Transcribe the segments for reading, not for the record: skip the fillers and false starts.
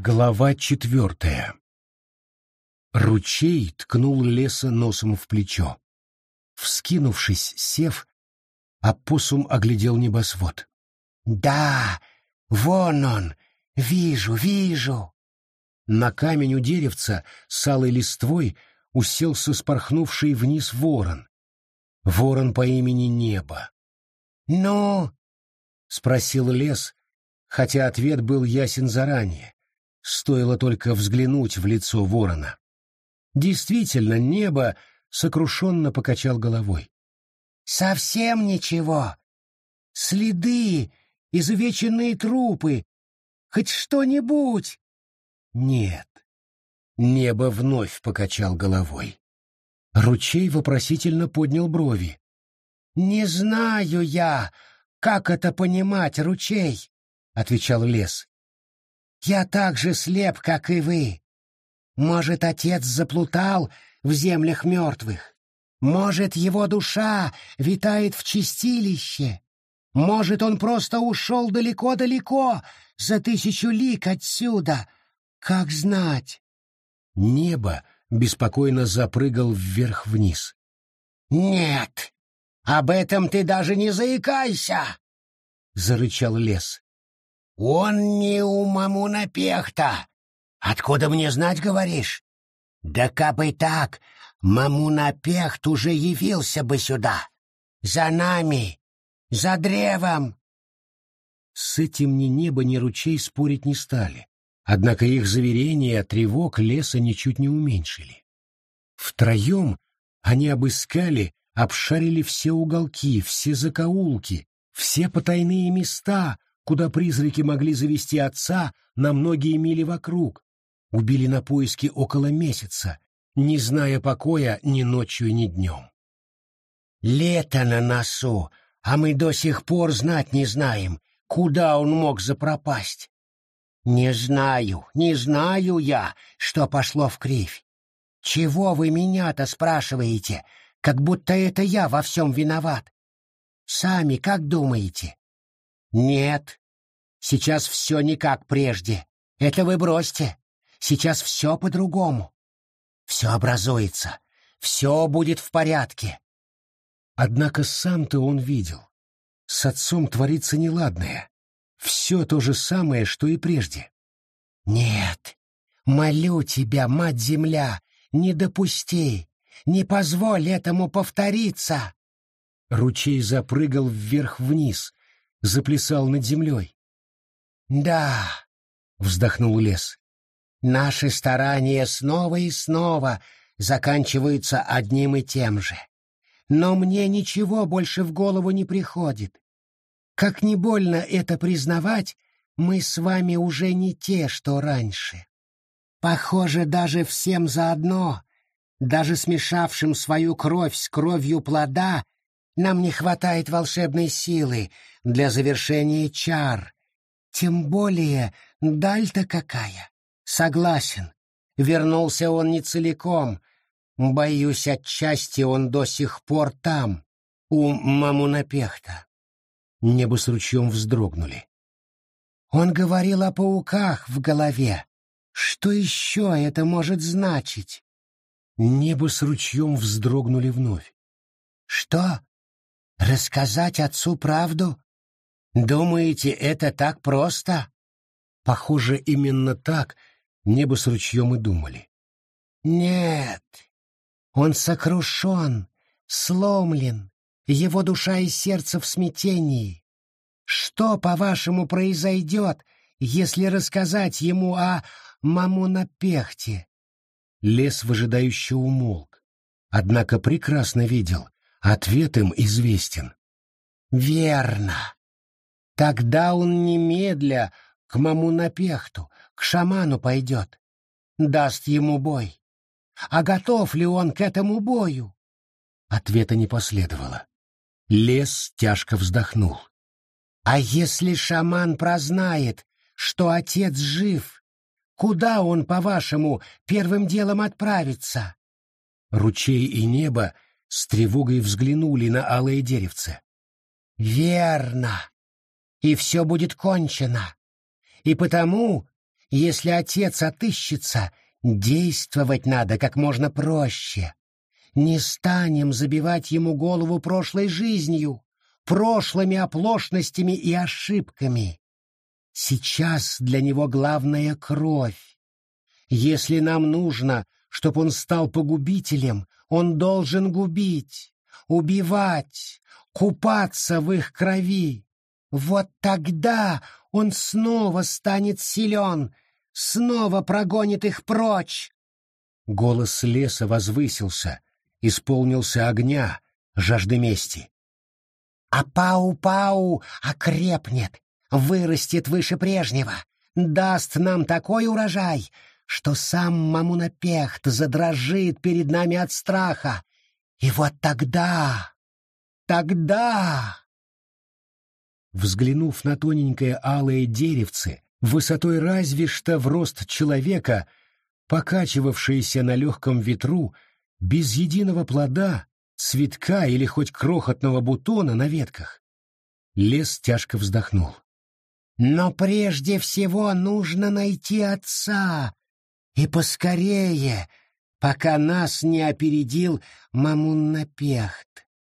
Глава 4. Ручей ткнул леса носом в плечо. Вскинувшись, сев, опоссум оглядел небосвод. «Да, вон он! Вижу, вижу!» На камень у деревца с алой листвой уселся спорхнувший вниз ворон. Ворон по имени Небо. «Ну?» — спросил лес, хотя ответ был ясен заранее. Стоило только взглянуть в лицо ворона. Действительно, Небо сокрушенно покачал головой. «Совсем ничего. Следы, изувеченные трупы. Хоть что-нибудь!» «Нет». Небо вновь покачал головой. Ручей вопросительно поднял брови. «Не знаю я, как это понимать, Ручей», — отвечал лес. «Я так же слеп, как и вы. Может, отец заплутал в землях мертвых? Может, его душа витает в чистилище? Может, он просто ушел далеко-далеко, за 1000 лиг отсюда? Как знать?» Небо беспокойно запрыгал вверх-вниз. «Нет, об этом ты даже не заикайся!» — зарычал лес. «Он не у Мамуна Пехта. Откуда мне знать, говоришь? Да кабы так, Мамуна Пехт уже явился бы сюда. За нами, за древом!» С этим ни Небо, ни Ручей спорить не стали. Однако их заверения тревог леса ничуть не уменьшили. Втроем они обыскали, обшарили все уголки, все закоулки, все потайные места, куда призраки могли завести отца на многие мили вокруг. Убили на поиски около месяца, не зная покоя ни ночью, ни днем. «Лето на носу, а мы до сих пор знать не знаем, куда он мог запропасть. Не знаю я, что пошло вкривь. Чего вы меня-то спрашиваете, как будто это я во всем виноват? Сами как думаете? Нет, сейчас все не как прежде. Это вы бросьте. Сейчас все по-другому. Все образуется, все будет в порядке». Однако сам-то он видел. С отцом творится неладное. Все то же самое, что и прежде. «Нет, молю тебя, Мать-Земля, не допусти, не позволь этому повториться!» Ручей запрыгал вверх-вниз, заплясал над землей. «Да», — вздохнул лес, — «наши старания снова и снова заканчиваются одним и тем же. Но мне ничего больше в голову не приходит. Как ни больно это признавать, мы с вами уже не те, что раньше. Похоже, даже всем заодно, даже смешавшим свою кровь с кровью плода, нам не хватает волшебной силы для завершения чар. Тем более даль-то какая. Согласен, вернулся он не целиком. Боюсь, отчасти он до сих пор там, у Мамуна Пехта». Небо с Ручьем вздрогнули. «Он говорил о пауках в голове. Что еще это может значить?» Небо с Ручьем вздрогнули вновь. «Что? Рассказать отцу правду? Думаете, это так просто?» Похоже, именно так Небо с Ручьем и думали. «Нет, он сокрушен, сломлен, его душа и сердце в смятении. Что, по-вашему, произойдет, если рассказать ему о Мамуна Пехте?» Лес выжидающе умолк, однако прекрасно видел, ответ им известен. «Верно. Тогда он немедля к Мамуна Пехту, к шаману пойдет, даст ему бой. А готов ли он к этому бою?» Ответа не последовало. Лес тяжко вздохнул. «А если шаман прознает, что отец жив, куда он, по-вашему, первым делом отправится?» Ручей и Небо с тревогой взглянули на алое деревце. «Верно. И все будет кончено. И потому Если отец отыщется, действовать надо как можно проще. Не станем забивать ему голову прошлой жизнью, прошлыми оплошностями и ошибками. Сейчас для него главная кровь. Если нам нужно, чтобы он стал погубителем, он должен губить, убивать, купаться в их крови. Вот тогда он снова станет силен, снова прогонит их прочь. Голос леса возвысился, исполнился огня, жажды мести. А Пау-Пау окрепнет, вырастет выше прежнего, даст нам такой урожай, что сам Мамунапехт задрожит перед нами от страха. И вот тогда... Взглянув на тоненькое алое деревце, высотой разве что в рост человека, покачивавшееся на легком ветру, без единого плода, цветка или хоть крохотного бутона на ветках, лес тяжко вздохнул. Но прежде всего нужно найти отца, и поскорее, пока нас не опередил Мамунапехт.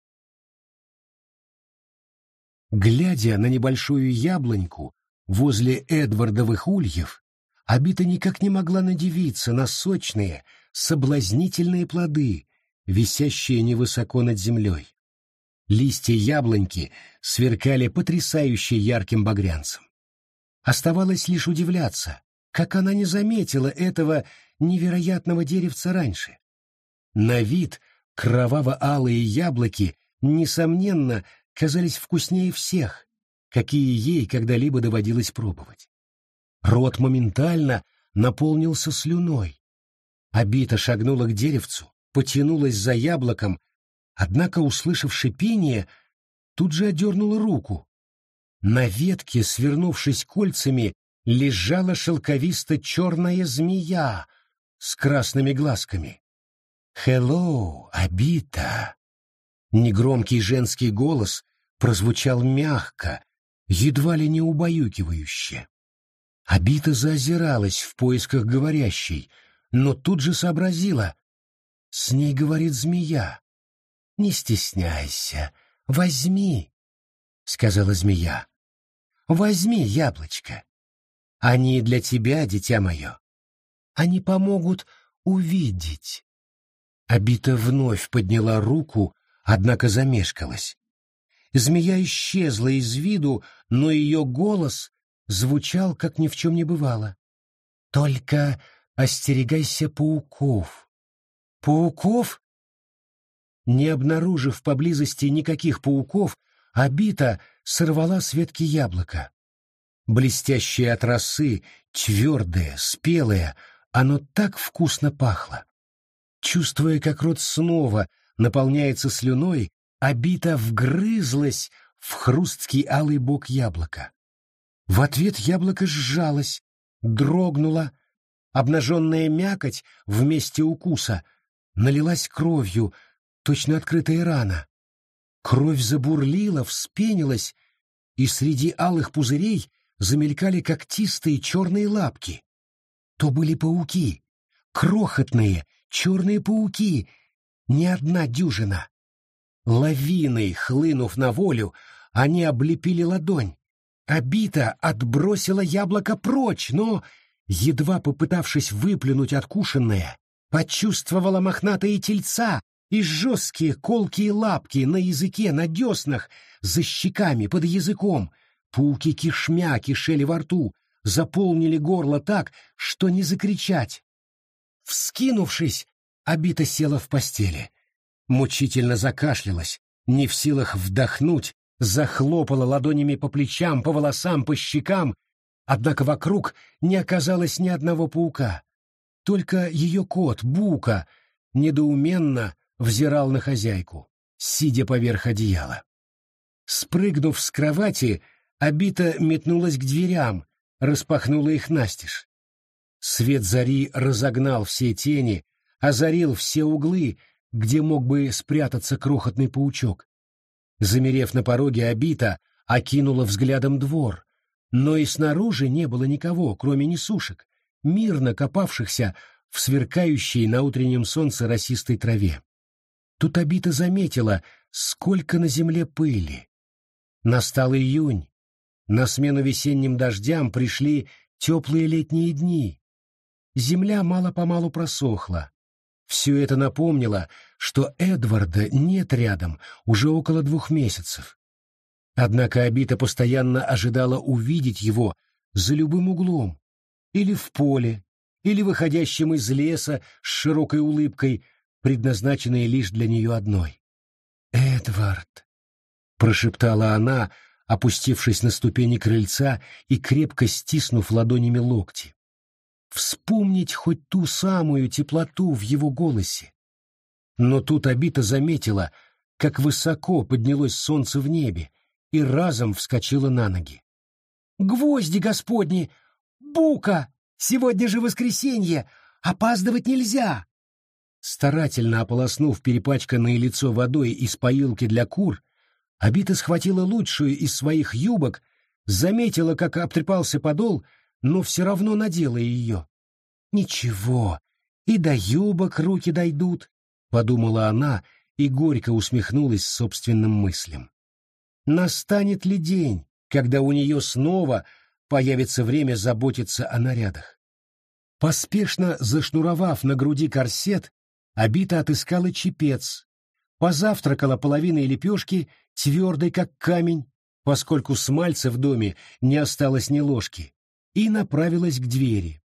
Глядя на небольшую яблоньку возле Эдвардовых ульев, Абита никак не могла надивиться на сочные, соблазнительные плоды, висящие невысоко над землей. Листья яблоньки сверкали потрясающе ярким багрянцем. Оставалось лишь удивляться, как она не заметила этого невероятного деревца раньше. На вид кроваво-алые яблоки, несомненно, казались вкуснее всех, какие ей когда-либо доводилось пробовать. Рот моментально наполнился слюной. Абита шагнула к деревцу, потянулась за яблоком, однако, услышав шипение, тут же отдернула руку. На ветке, свернувшись кольцами, лежала шелковисто-черная змея с красными глазками. «Хеллоу, Абита!» Негромкий женский голос прозвучал мягко, едва ли не убаюкивающе. Абита заозиралась в поисках говорящей, но тут же сообразила. С ней говорит змея. «Не стесняйся, возьми», — сказала змея. «Возьми яблочко. Они для тебя, дитя мое. Они помогут увидеть». Абита вновь подняла руку, однако замешкалась. Змея исчезла из виду, но ее голос звучал, как ни в чем не бывало. «Только остерегайся пауков». «Пауков?» Не обнаружив поблизости никаких пауков, Абита сорвала с ветки яблоко. Блестящее от росы, твердое, спелое, оно так вкусно пахло. Чувствуя, как рот снова наполняется слюной, Абита вгрызлась в хрусткий алый бок яблока. В ответ яблоко сжалось, дрогнуло, обнаженная мякоть в месте укуса налилась кровью, точно открытая рана. Кровь забурлила, вспенилась, и среди алых пузырей замелькали когтистые черные лапки. То были пауки, крохотные черные пауки, не одна дюжина. Лавиной, хлынув на волю, они облепили ладонь. Абита отбросила яблоко прочь, но, едва попытавшись выплюнуть откушенное, почувствовала мохнатые тельца и жесткие колкие лапки на языке, на деснах, за щеками, под языком. Пауки кишмя кишели во рту, заполнили горло так, что не закричать. Вскинувшись, Абита села в постели. Мучительно закашлялась, не в силах вдохнуть, захлопала ладонями по плечам, по волосам, по щекам, однако вокруг не оказалось ни одного паука. Только ее кот, Бука, недоуменно взирал на хозяйку, сидя поверх одеяла. Спрыгнув с кровати, Абита метнулась к дверям, распахнула их настежь. Свет зари разогнал все тени, озарил все углы, где мог бы спрятаться крохотный паучок. Замерев на пороге, Абита окинула взглядом двор, Но и снаружи не было никого, кроме несушек, мирно копавшихся в сверкающей на утреннем солнце росистой траве. Тут Обита заметила, сколько на земле пыли. Настал июнь. На смену весенним дождям пришли теплые летние дни. Земля мало-помалу просохла. Все это напомнило, что Эдварда нет рядом уже около 2 месяцев. Однако Обита постоянно ожидала увидеть его за любым углом, или в поле, или выходящим из леса с широкой улыбкой, предназначенной лишь для нее одной. «Эдвард!» — прошептала она, опустившись на ступени крыльца и крепко стиснув ладонями локти. Вспомнить хоть ту самую теплоту в его голосе. Но тут Обита заметила, как высоко поднялось солнце в небе, и разом вскочила на ноги. «Гвозди господни! Бука! Сегодня же воскресенье! Опаздывать нельзя!» Старательно ополоснув перепачканное лицо водой из поилки для кур, Обита схватила лучшую из своих юбок, заметила, как обтрепался подол, но все равно надела ее. «Ничего, и до юбок руки дойдут», — подумала она и горько усмехнулась собственным мыслям. Настанет ли день, когда у нее снова появится время заботиться о нарядах? Поспешно зашнуровав на груди корсет, Обита отыскала чепец, позавтракала половиной лепешки, твердой как камень, поскольку смальца в доме не осталось ни ложки, и направилась к двери.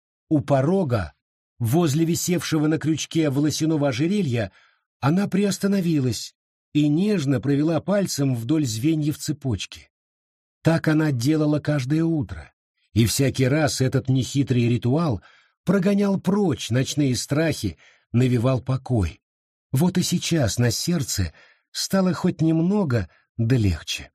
У порога, возле висевшего на крючке волосяного ожерелья, она приостановилась и нежно провела пальцем вдоль звеньев цепочки. Так она делала каждое утро, и всякий раз этот нехитрый ритуал прогонял прочь ночные страхи, навевал покой. Вот и сейчас на сердце стало хоть немного, да легче.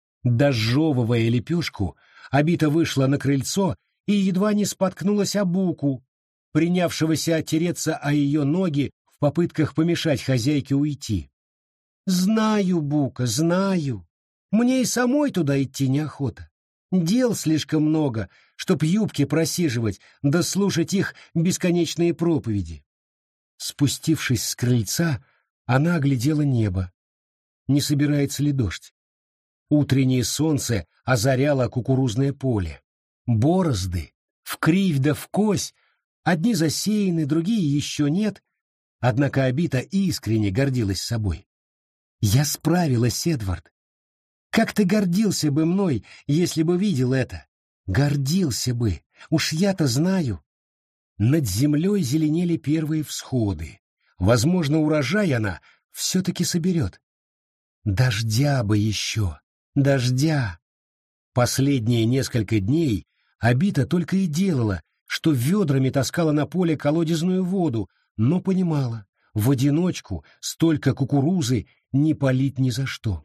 Дожевывая лепешку, Обита вышла на крыльцо и едва не споткнулась о Буку, принявшегося отереться о ее ноги в попытках помешать хозяйке уйти. «Знаю, Бука, знаю. Мне и самой туда идти неохота. Дел слишком много, чтоб юбки просиживать, да слушать их бесконечные проповеди». Спустившись с крыльца, она оглядела небо. Не собирается ли дождь? Утреннее солнце озаряло кукурузное поле. Борозды, вкривь да вкось, одни засеяны, другие еще нет, однако Обита искренне гордилась собой. «Я справилась, Эдвард. Как ты гордился бы мной, если бы видел это? Гордился бы, уж я-то знаю». Над землей зеленели первые всходы. Возможно, урожай она все-таки соберет. Дождя бы еще, дождя. Последние несколько дней Обита только и делала, что ведрами таскала на поле колодезную воду, но понимала, в одиночку столько кукурузы не полить ни за что.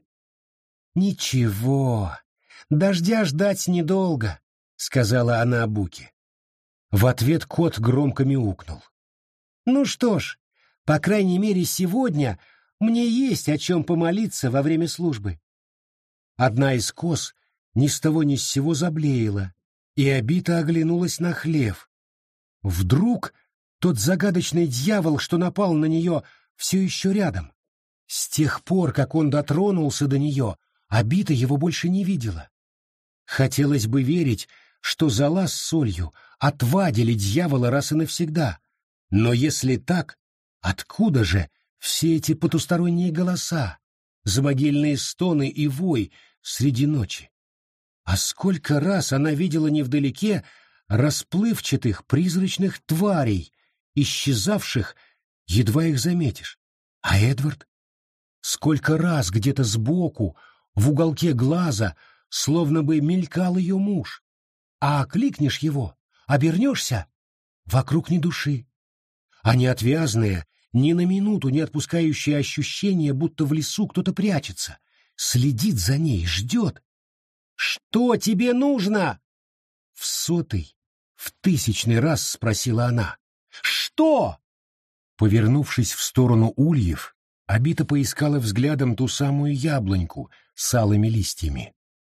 «Ничего, дождя ждать недолго», — сказала она Буке. В ответ кот громко мяукнул. «Ну что ж, по крайней мере, сегодня мне есть о чем помолиться во время службы». Одна из коз ни с того ни с сего заблеяла, и Обита оглянулась на хлев. Вдруг тот загадочный дьявол, что напал на нее, все еще рядом. С тех пор, как он дотронулся до нее, Обита его больше не видела. Хотелось бы верить, что зола с солью отвадили дьявола раз и навсегда. Но если так, откуда же все эти потусторонние голоса, замогильные стоны и вой среди ночи? А сколько раз она видела невдалеке расплывчатых призрачных тварей, исчезавших, едва их заметишь. А Эдвард? Сколько раз где-то сбоку, в уголке глаза, словно бы мелькал ее муж. А окликнешь его, обернешься — вокруг ни души. А неотвязное, ни на минуту не отпускающее ощущение, будто в лесу кто-то прячется, следит за ней, ждет. «Что тебе нужно?» В 100-й, в 1000-й раз спросила она. «Что?» Повернувшись в сторону ульев, Обита поискала взглядом ту самую яблоньку с алыми листьями.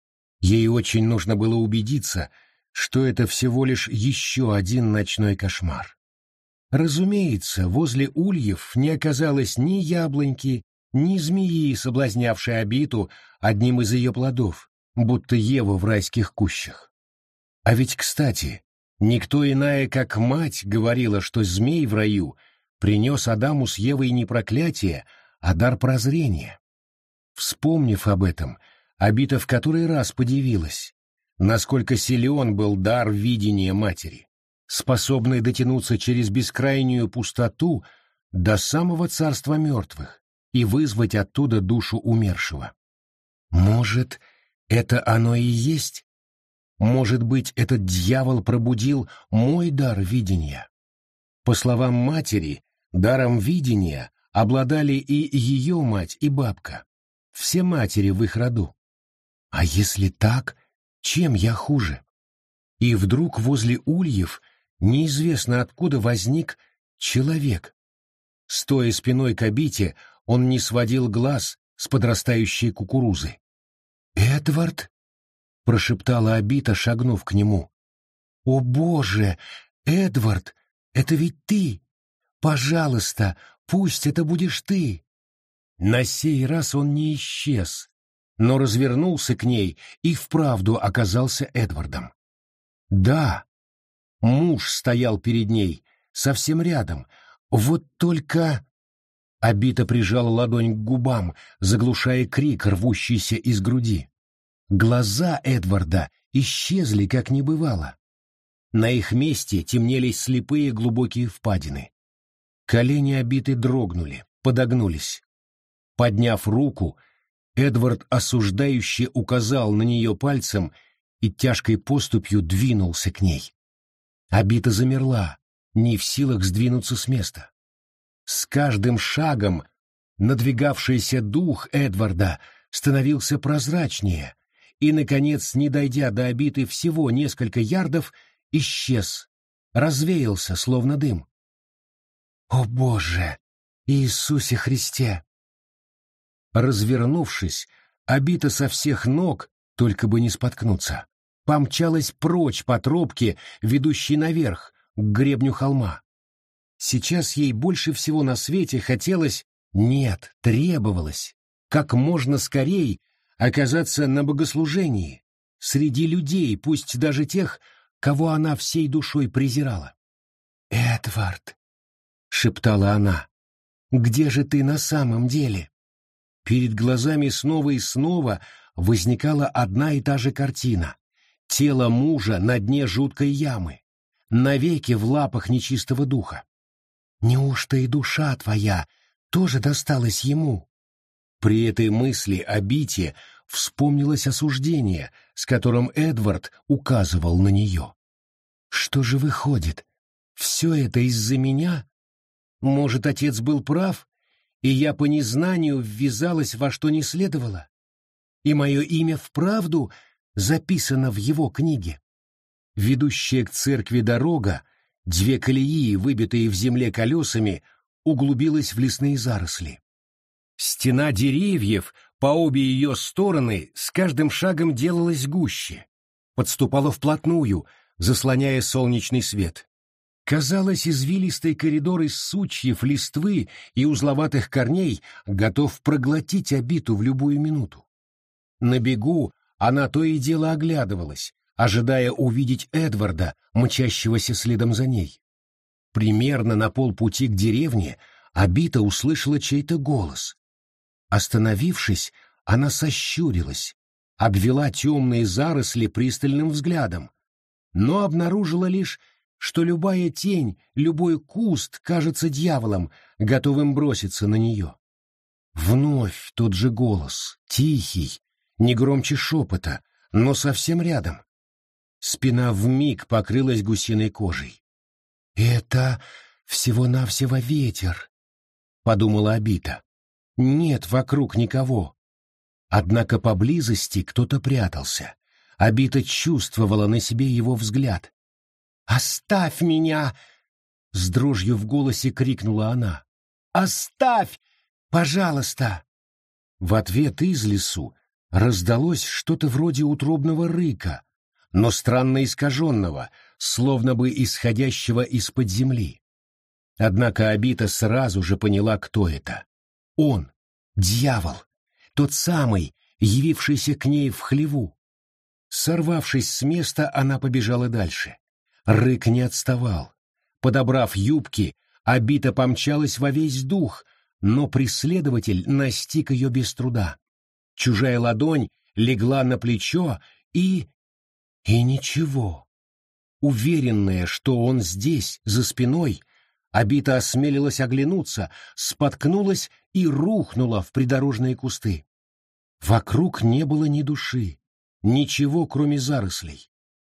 Ей очень нужно было убедиться, что это всего лишь еще один ночной кошмар. Разумеется, возле ульев не оказалось ни яблоньки, ни змеи, соблазнявшей Абиту одним из ее плодов, будто Ева в райских кущах. А ведь, кстати, никто иная, как мать, говорила, что змей в раю принес Адаму с Евой не проклятие, а дар прозрения. Вспомнив об этом, Абита в который раз подивилась, насколько силен был дар видения матери, способный дотянуться через бескрайнюю пустоту до самого царства мертвых и вызвать оттуда душу умершего. Может, это оно и есть? Может быть, этот дьявол пробудил мой дар видения? По словам матери, даром видения обладали и ее мать, и бабка, все матери в их роду. А если так, чем я хуже? И вдруг возле ульев неизвестно откуда возник человек. Стоя спиной к Абите, он не сводил глаз с подрастающей кукурузы. «Эдвард?» — прошептала Абита, шагнув к нему. «О, Боже! Эдвард, это ведь ты! Пожалуйста, пусть это будешь ты!» На сей раз он не исчез, но развернулся к ней и вправду оказался Эдвардом. Да, муж стоял перед ней, совсем рядом, вот только... Абита прижала ладонь к губам, заглушая крик, рвущийся из груди. Глаза Эдварда исчезли, как не бывало. На их месте темнелись слепые глубокие впадины. Колени Абиты дрогнули, подогнулись. Подняв руку, Эдвард осуждающе указал на нее пальцем и тяжкой поступью двинулся к ней. Абита замерла, не в силах сдвинуться с места. С каждым шагом надвигавшийся дух Эдварда становился прозрачнее и, наконец, не дойдя до Абиты всего несколько ярдов, исчез, развеялся, словно дым. «О, Боже! Иисусе Христе!» Развернувшись, Абита со всех ног, только бы не споткнуться, помчалась прочь по тропке, ведущей наверх, к гребню холма. Сейчас ей больше всего на свете хотелось, нет, требовалось, как можно скорей оказаться на богослужении, среди людей, пусть даже тех, кого она всей душой презирала. «Эдвард», — шептала она, — «где же ты на самом деле?» Перед глазами снова и снова возникала одна и та же картина. Тело мужа на дне жуткой ямы, навеки в лапах нечистого духа. Неужто и душа твоя тоже досталась ему? При этой мысли о Бите вспомнилось осуждение, с которым Эдвард указывал на нее. Что же выходит? Все это из-за меня? Может, отец был прав, и я по незнанию ввязалась во что не следовало? И мое имя вправду записано в его книге? Ведущая к церкви дорога, две колеи, выбитые в земле колесами, углубилась в лесные заросли. Стена деревьев по обе ее стороны с каждым шагом делалась гуще, подступала вплотную, заслоняя солнечный свет. Казалось, извилистый коридор из сучьев, листвы и узловатых корней готов проглотить Абиту в любую минуту. На бегу она то и дело оглядывалась, ожидая увидеть Эдварда, мчащегося следом за ней. Примерно на полпути к деревне Абита услышала чей-то голос. Остановившись, она сощурилась, обвела темные заросли пристальным взглядом, но обнаружила лишь, что любая тень, любой куст кажется дьяволом, готовым броситься на нее. Вновь тот же голос, тихий, не громче шепота, но совсем рядом. Спина вмиг покрылась гусиной кожей. «Это всего-навсего ветер», — подумала Абита. «Нет вокруг никого». Однако поблизости кто-то прятался. Абита чувствовала на себе его взгляд. «Оставь меня!» — с дрожью в голосе крикнула она. «Оставь! Пожалуйста!» В ответ из лесу раздалось что-то вроде утробного рыка, но странно искаженного, словно бы исходящего из-под земли. Однако Абита сразу же поняла, кто это. Он, дьявол, тот самый, явившийся к ней в хлеву. Сорвавшись с места, она побежала дальше. Рык не отставал. Подобрав юбки, Абита помчалась во весь дух, но преследователь настиг ее без труда. Чужая ладонь легла на плечо и ничего. Уверенная, что он здесь, за спиной, Абита осмелилась оглянуться, споткнулась и рухнула в придорожные кусты. Вокруг не было ни души, ничего, кроме зарослей.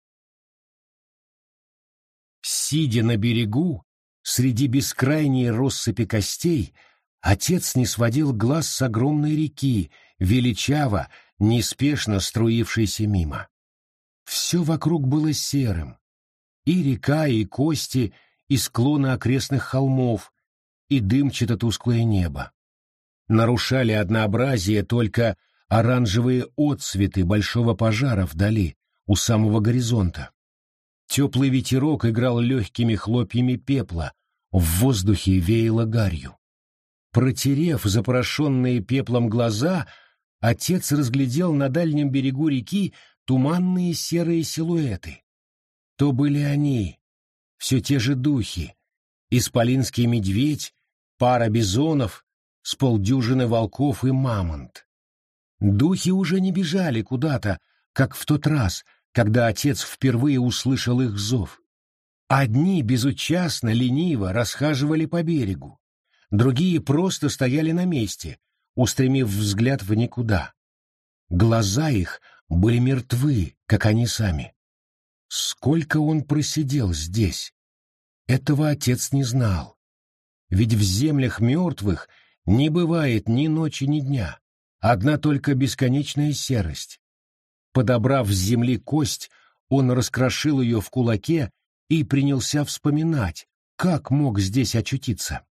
Сидя на берегу, среди бескрайней россыпи костей, отец не сводил глаз с огромной реки, величаво, неспешно струившейся мимо. Все вокруг было серым. И река, и кости, и склоны окрестных холмов, и дымчато-тусклое небо. Нарушали однообразие только оранжевые отсветы большого пожара вдали, у самого горизонта. Теплый ветерок играл легкими хлопьями пепла, в воздухе веяло гарью. Протерев запорошенные пеплом глаза, отец разглядел на дальнем берегу реки туманные серые силуэты. То были они, все те же духи, исполинский медведь, пара бизонов, с полдюжины волков и мамонт. Духи уже не бежали куда-то, как в тот раз, когда отец впервые услышал их зов. Одни безучастно, лениво расхаживали по берегу, другие просто стояли на месте, устремив взгляд в никуда. Глаза их были мертвы, как они сами. Сколько он просидел здесь? Этого отец не знал. Ведь в землях мертвых не бывает ни ночи, ни дня, одна только бесконечная серость. Подобрав с земли кость, он раскрошил ее в кулаке и принялся вспоминать, как мог здесь очутиться.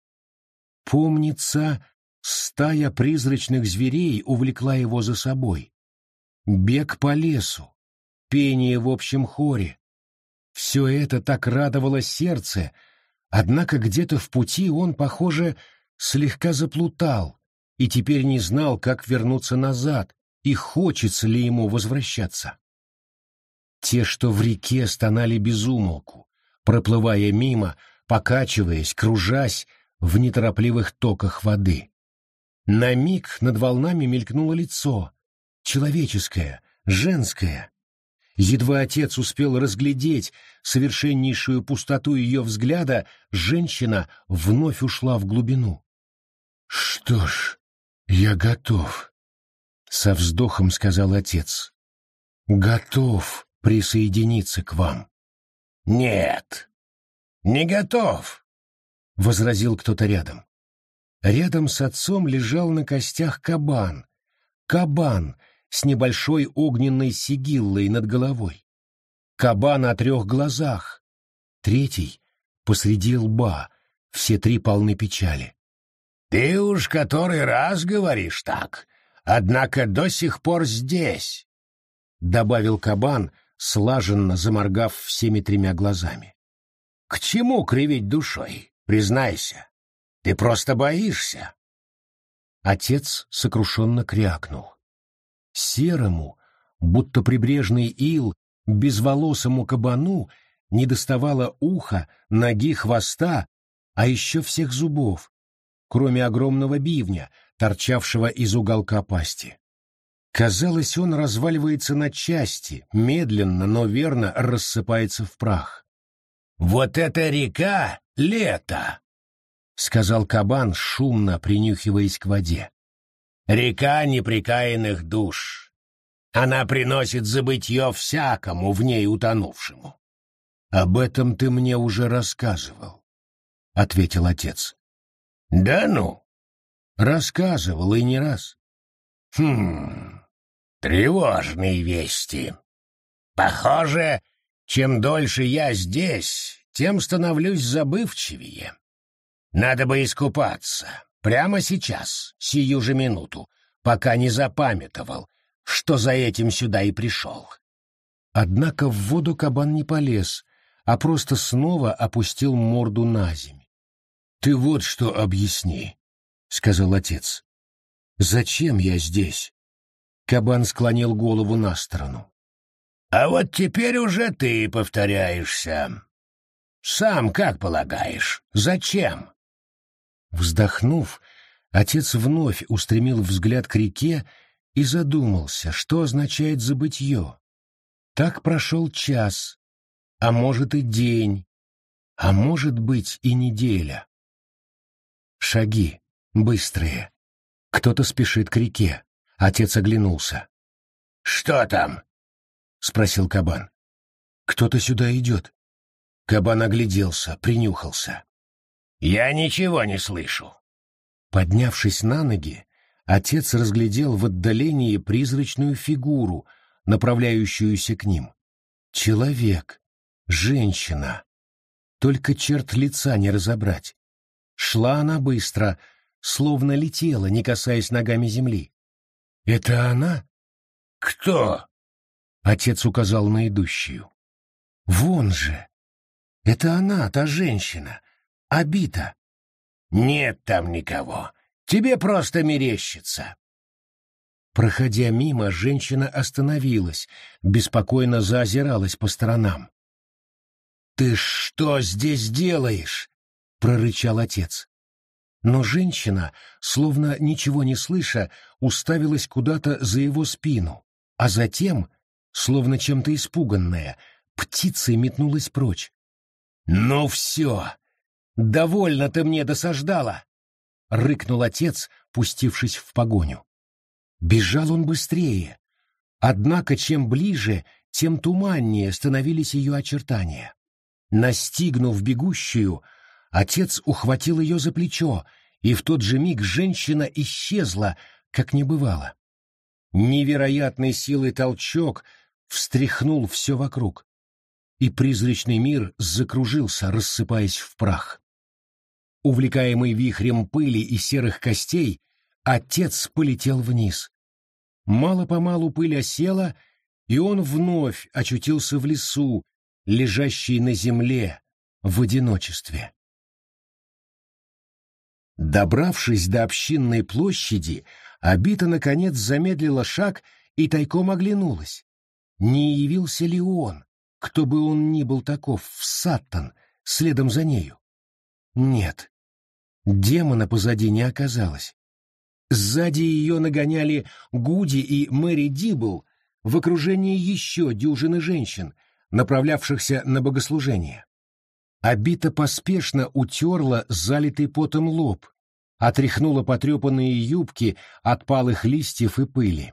Помнится, стая призрачных зверей увлекла его за собой. Бег по лесу, пение в общем хоре. Все это так радовало сердце, однако где-то в пути он, похоже, слегка заплутал и теперь не знал, как вернуться назад и хочется ли ему возвращаться. Те, что в реке, стонали без умолку, проплывая мимо, покачиваясь, кружась в неторопливых токах воды. На миг над волнами мелькнуло лицо, человеческое, женское. Едва отец успел разглядеть совершеннейшую пустоту ее взгляда, женщина вновь ушла в глубину. «Что ж, я готов», — со вздохом сказал отец. «Готов присоединиться к вам». «Нет, не готов», — возразил кто-то рядом. Рядом с отцом лежал на костях кабан. Кабан с небольшой огненной сигиллой над головой. Кабан о 3 глазах. Третий посреди лба, все 3 полны печали. «Ты уж который раз говоришь так, однако до сих пор здесь», — добавил кабан, слаженно заморгав всеми 3 глазами. «К чему кривить душой, признайся? Ты просто боишься». Отец сокрушенно крякнул. Серому, будто прибрежный ил, безволосому кабану недоставало уха, ноги, хвоста, а еще всех зубов, кроме огромного бивня, торчавшего из уголка пасти. Казалось, он разваливается на части, медленно, но верно рассыпается в прах. «Вот эта река — лето!» — сказал кабан, шумно принюхиваясь к воде. «Река непрекаянных душ. Она приносит забытье всякому в ней утонувшему». «Об этом ты мне уже рассказывал», — ответил отец. «Да ну?» «Рассказывал и не раз». Тревожные вести. Похоже, чем дольше я здесь, тем становлюсь забывчивее. Надо бы искупаться. Прямо сейчас, сию же минуту, пока не запамятовал, что за этим сюда и пришел. Однако в воду кабан не полез, а просто снова опустил морду на земь. «Ты вот что объясни», — сказал отец. «Зачем я здесь?» Кабан склонил голову на сторону. «А вот теперь уже ты повторяешься. Сам как полагаешь, зачем?» Вздохнув, отец вновь устремил взгляд к реке и задумался, что означает забытье. Так прошел час, а может и день, а может быть и неделя. Шаги, быстрые. Кто-то спешит к реке. Отец оглянулся. «Что там?» — спросил кабан. «Кто-то сюда идет». Кабан огляделся, принюхался. «Я ничего не слышу». Поднявшись на ноги, отец разглядел в отдалении призрачную фигуру, направляющуюся к ним. Человек, женщина. Только черт лица не разобрать. Шла она быстро, словно летела, не касаясь ногами земли. «Это она?» «Кто?» — отец указал на идущую. «Вон же! Это она, та женщина, Абита». «Нет там никого. Тебе просто мерещится». Проходя мимо, женщина остановилась, беспокойно заозиралась по сторонам. «Ты что здесь делаешь?» — прорычал отец. Но женщина, словно ничего не слыша, уставилась куда-то за его спину, а затем, словно чем-то испуганная, птицей метнулась прочь. «Ну все! Довольно ты мне досаждала!» — рыкнул отец, пустившись в погоню. Бежал он быстрее, однако чем ближе, тем туманнее становились ее очертания. Настигнув бегущую, отец ухватил ее за плечо, и в тот же миг женщина исчезла, как не бывало. Невероятной силой толчок встряхнул все вокруг, и призрачный мир закружился, рассыпаясь в прах. Увлекаемый вихрем пыли и серых костей, отец полетел вниз. Мало-помалу пыль осела, и он вновь очутился в лесу, лежащий на земле, в одиночестве. Добравшись до общинной площади, Абита наконец замедлила шаг и тайком оглянулась. Не явился ли он, кто бы он ни был таков, в Саттон, следом за нею? Нет, демона позади не оказалось. Сзади ее нагоняли Гуди и Мэри Дибл в окружении еще дюжины женщин, направлявшихся на богослужение. Абита поспешно утерла залитый потом лоб, отряхнула потрепанные юбки от палых листьев и пыли.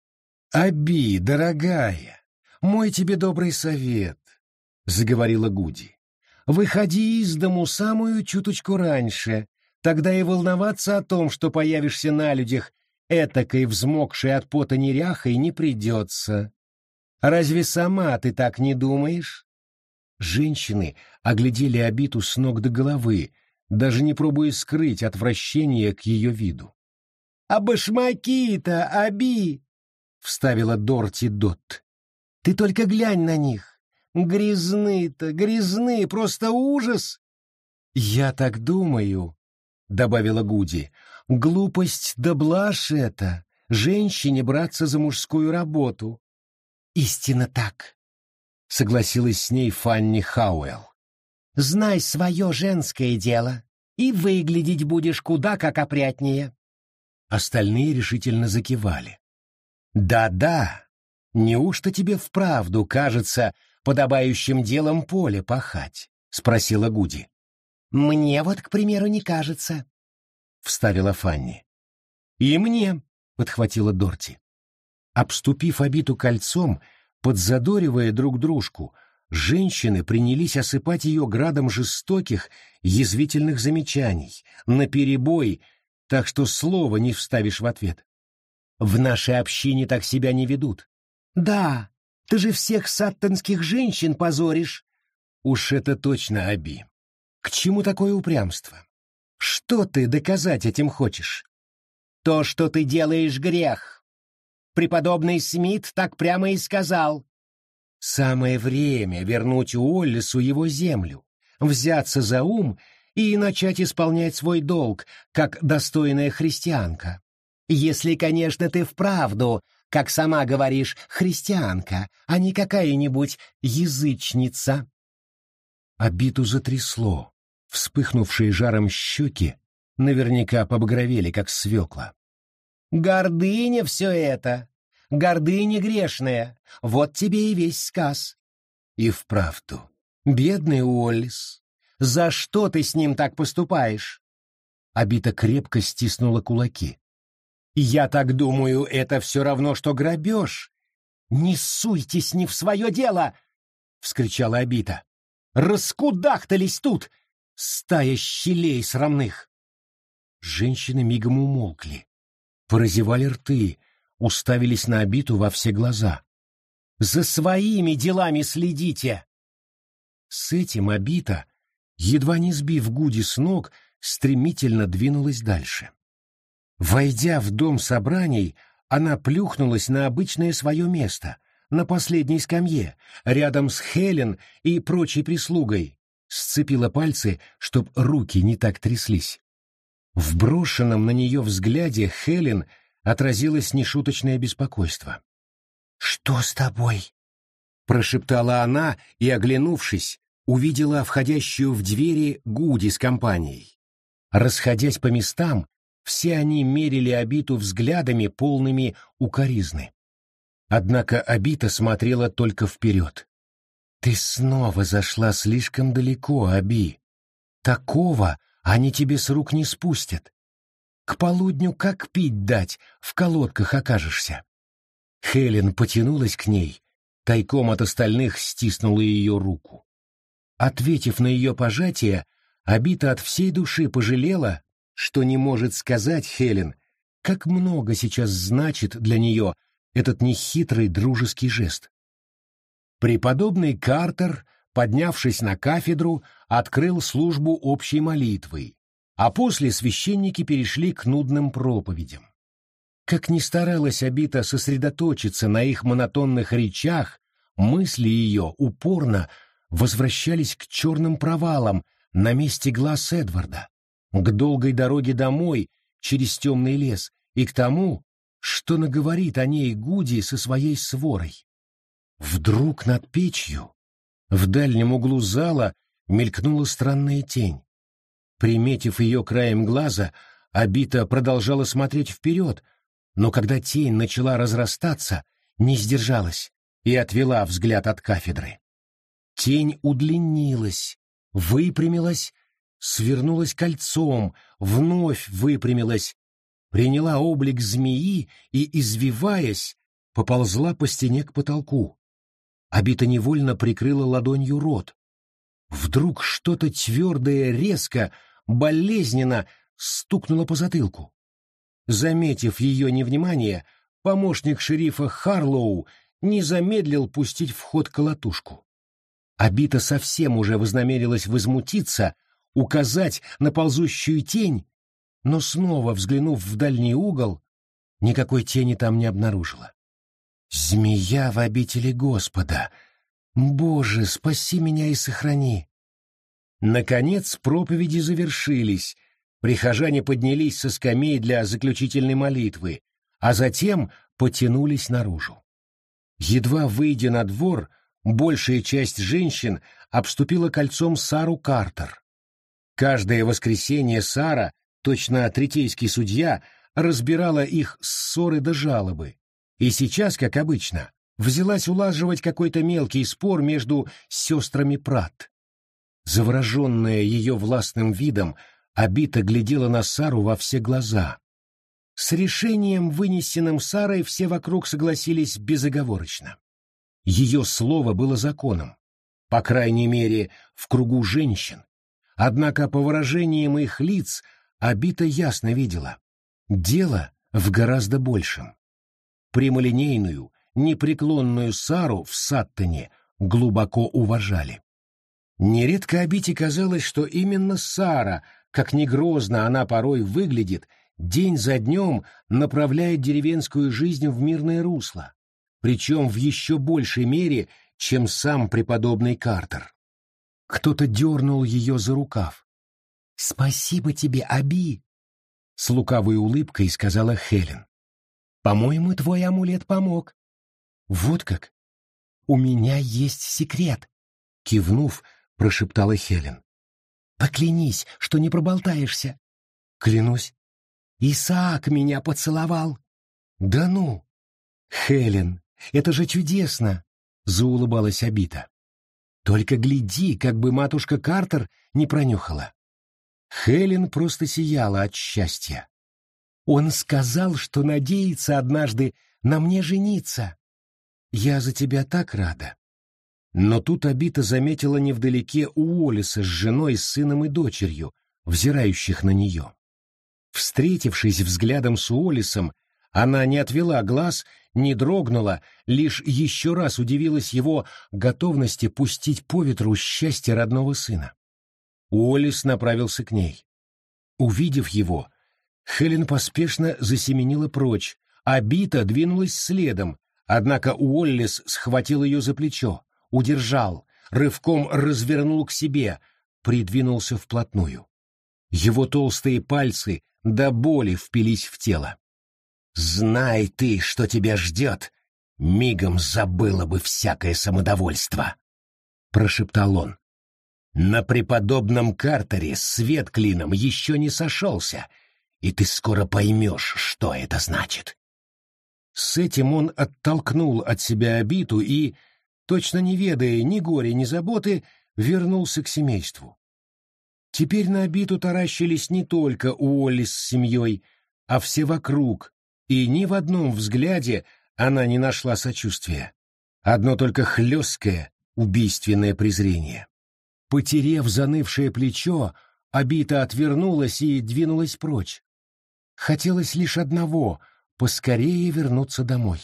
«Аби, дорогая, мой тебе добрый совет», — заговорила Гуди. «Выходи из дому самую чуточку раньше, тогда и волноваться о том, что появишься на людях этакой взмокшей от пота неряхой, не придется. Разве сама ты так не думаешь?» Женщины оглядели Абиту с ног до головы, даже не пробуя скрыть отвращение к ее виду. «А башмаки-то, Аби!» — вставила Дорти Дотт. «Ты только глянь на них! Грязны-то, грязны, просто ужас!» «Я так думаю», — добавила Гуди, — «глупость да блажь это, женщине браться за мужскую работу». «Истинно так», — согласилась с ней Фанни Хауэлл. «Знай свое женское дело, и выглядеть будешь куда как опрятнее». Остальные решительно закивали. «Да-да, неужто тебе вправду кажется подобающим делом поле пахать?» — спросила Гуди. «Мне вот, к примеру, не кажется», — вставила Фанни. «И мне», — подхватила Дорти. Обступив Абиту кольцом, подзадоривая друг дружку, женщины принялись осыпать ее градом жестоких, язвительных замечаний, наперебой, так что слова не вставишь в ответ. «В нашей общине так себя не ведут». «Да, ты же всех саттонских женщин позоришь». «Уж это точно, Аби. К чему такое упрямство? Что ты доказать этим хочешь?» «То, что ты делаешь, грех. Преподобный Смит так прямо и сказал. Самое время вернуть Уоллесу его землю, взяться за ум и начать исполнять свой долг, как достойная христианка. Если, конечно, ты вправду, как сама говоришь, христианка, а не какая-нибудь язычница. Абиту затрясло. Вспыхнувшие жаром щеки наверняка побагровели, как свекла. Гордыня все это, гордыня грешная, вот тебе и весь сказ. И вправду, бедный Уоллес, за что ты с ним так поступаешь? Абита крепко стиснула кулаки. Я так думаю, это все равно, что грабеж. Не суйтесь не в свое дело, — вскричала Абита. Раскудахтались тут, стая щелей срамных. Женщины мигом умолкли, поразевали рты, уставились на Абиту во все глаза. За своими делами следите. С этим Абита, едва не сбив Гуди с ног, стремительно двинулась дальше. Войдя в дом собраний, она плюхнулась на обычное свое место, на последней скамье, рядом с Хелен и прочей прислугой, сцепила пальцы, чтоб руки не так тряслись. В брошенном на нее взгляде Хелен отразилось нешуточное беспокойство. «Что с тобой?» — прошептала она и, оглянувшись, увидела входящую в двери Гуди с компанией. Расходясь по местам, все они мерили Абиту взглядами, полными укоризны. Однако Абита смотрела только вперед. «Ты снова зашла слишком далеко, Аби. Такого они тебе с рук не спустят. К полудню как пить дать, в колодках окажешься». Хелен потянулась к ней, тайком от остальных стиснула ее руку. Ответив на ее пожатие, Абита от всей души пожалела, что не может сказать Хелен, как много сейчас значит для нее этот нехитрый дружеский жест. Преподобный Картер, поднявшись на кафедру, открыл службу общей молитвы, а после священники перешли к нудным проповедям. Как ни старалась Абита сосредоточиться на их монотонных речах, мысли ее упорно возвращались к черным провалам на месте глаз Эдварда, к долгой дороге домой через темный лес и к тому, что наговорит о ней Гуди со своей сворой. Вдруг над печью, в дальнем углу зала, мелькнула странная тень. Приметив ее краем глаза, Абита продолжала смотреть вперед, но когда тень начала разрастаться, не сдержалась и отвела взгляд от кафедры. Тень удлинилась, выпрямилась, свернулась кольцом, вновь выпрямилась, приняла облик змеи и, извиваясь, поползла по стене к потолку. Абита невольно прикрыла ладонью рот. Вдруг что-то твердое резко, болезненно стукнуло по затылку. Заметив ее невнимание, помощник шерифа Харлоу не замедлил пустить в ход колотушку. Абита совсем уже вознамерилась возмутиться, указать на ползущую тень, но снова, взглянув в дальний угол, никакой тени там не обнаружила. «Змея в обители Господа! Боже, спаси меня и сохрани!» Наконец проповеди завершились, прихожане поднялись со скамей для заключительной молитвы, а затем потянулись наружу. Едва выйдя на двор, большая часть женщин обступила кольцом Сару Картер. Каждое воскресенье Сара, точно третейский судья, разбирала их ссоры да жалобы, и сейчас, как обычно, взялась улаживать какой-то мелкий спор между сестрами Пратт. Завороженная ее властным видом, Абита глядела на Сару во все глаза. С решением, вынесенным Сарой, все вокруг согласились безоговорочно. Ее слово было законом, по крайней мере, в кругу женщин. Однако по выражениям их лиц Абита ясно видела — дело в гораздо большем. Прямолинейную, непреклонную Сару в Саттоне глубоко уважали. Нередко Абите казалось, что именно Сара, как ни грозно она порой выглядит, день за днем направляет деревенскую жизнь в мирное русло, причем в еще большей мере, чем сам преподобный Картер. Кто-то дернул ее за рукав. «Спасибо тебе, Аби!» — с лукавой улыбкой сказала Хелен. «По-моему, твой амулет помог». «Вот как? У меня есть секрет!» — кивнув, прошептала Хелен. «Поклянись, что не проболтаешься». «Клянусь». «Исаак меня поцеловал». «Да ну!» «Хелен, это же чудесно!» — заулыбалась Абита. «Только гляди, как бы матушка Картер не пронюхала». Хелен просто сияла от счастья. «Он сказал, что надеется однажды на мне жениться. Я за тебя так рада». Но тут Абита заметила невдалеке Уоллеса с женой, сыном и дочерью, взирающих на нее. Встретившись взглядом с Уоллесом, она не отвела глаз, не дрогнула, лишь еще раз удивилась его готовности пустить по ветру счастье родного сына. Уоллес направился к ней. Увидев его, Хелен поспешно засеменила прочь, а Бита двинулась следом, однако Уоллес схватил ее за плечо, удержал, рывком развернул к себе, придвинулся вплотную. Его толстые пальцы до боли впились в тело. «Знай ты, что тебя ждет, мигом забыла бы всякое самодовольство», — прошептал он. «На преподобном Картере свет клином еще не сошелся, и ты скоро поймешь, что это значит». С этим он оттолкнул от себя Абиту и, точно не ведая ни горя, ни заботы, вернулся к семейству. Теперь на Абиту таращились не только Уоллес с семьей, а все вокруг, и ни в одном взгляде она не нашла сочувствия. Одно только хлесткое, убийственное презрение. Потерев занывшее плечо, Абита отвернулась и двинулась прочь. Хотелось лишь одного — поскорее вернуться домой.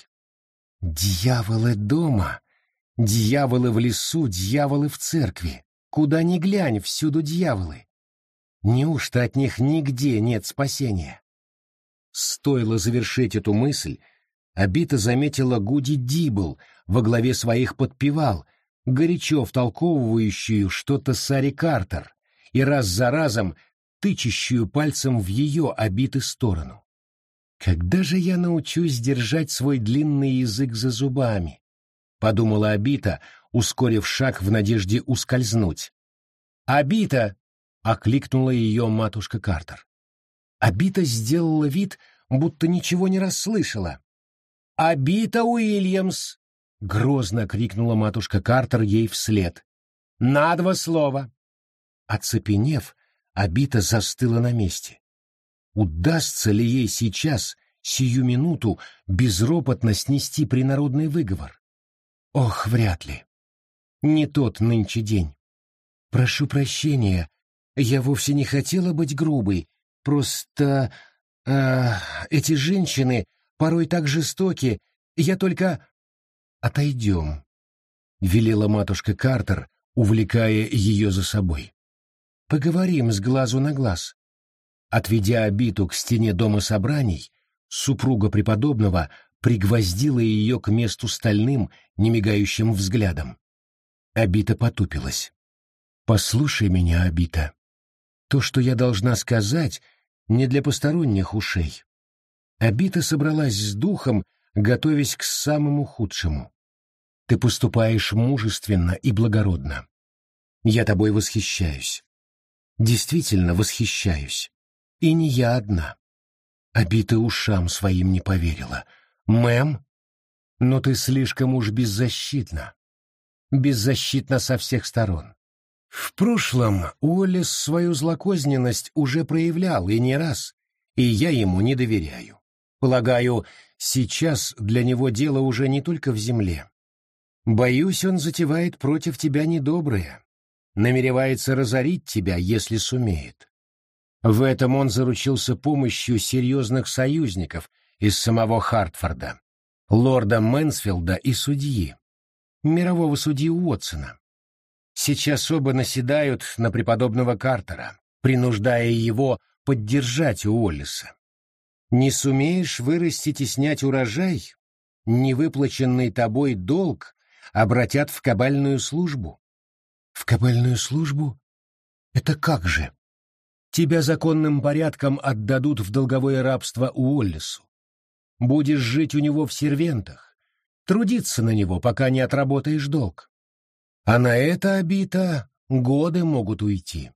Дьяволы дома, дьяволы в лесу, дьяволы в церкви. Куда ни глянь, всюду дьяволы. Неужто от них нигде нет спасения? Стоило завершить эту мысль, Абита заметила Гуди Дибл во главе своих подпевал, горячо втолковывающую что-то Саре Картер и раз за разом тычущую пальцем в ее Абиты сторону. «Когда же я научусь держать свой длинный язык за зубами?» — подумала Абита, ускорив шаг в надежде ускользнуть. «Абита!» — окликнула ее матушка Картер. Абита сделала вид, будто ничего не расслышала. «Абита Уильямс!» — грозно крикнула матушка Картер ей вслед. «На 2 слова!» Оцепенев, Абита застыла на месте. Удастся ли ей сейчас, сию минуту, безропотно снести принародный выговор? Ох, вряд ли. Не тот нынче день. «Прошу прощения, я вовсе не хотела быть грубой. Просто... эти женщины порой так жестоки. Я только...» «Отойдем», — велела матушка Картер, увлекая ее за собой. «Поговорим с глазу на глаз». Отведя Абиту к стене дома собраний, супруга преподобного пригвоздила ее к месту стальным, немигающим взглядом. Абита потупилась. «Послушай меня, Абита. То, что я должна сказать, не для посторонних ушей». Абита собралась с духом, готовясь к самому худшему. «Ты поступаешь мужественно и благородно. Я тобой восхищаюсь. Действительно восхищаюсь. И не я одна». Абита ушам своим не поверила. «Мэм? Но ты слишком уж беззащитна. Беззащитна со всех сторон. В прошлом Уоллес свою злокозненность уже проявлял и не раз, и я ему не доверяю. Полагаю, сейчас для него дело уже не только в земле. Боюсь, он затевает против тебя недоброе, намеревается разорить тебя, если сумеет. В этом он заручился помощью серьезных союзников из самого Хартфорда, лорда Мэнсфилда и судьи, мирового судьи Уотсона. Сейчас оба наседают на преподобного Картера, принуждая его поддержать Уоллеса. Не сумеешь вырастить и снять урожай, невыплаченный тобой долг обратят в кабальную службу. В кабальную службу? Это как же? Тебя законным порядком отдадут в долговое рабство Уоллесу. Будешь жить у него в сервентах, трудиться на него, пока не отработаешь долг. А на это, Абита, годы могут уйти.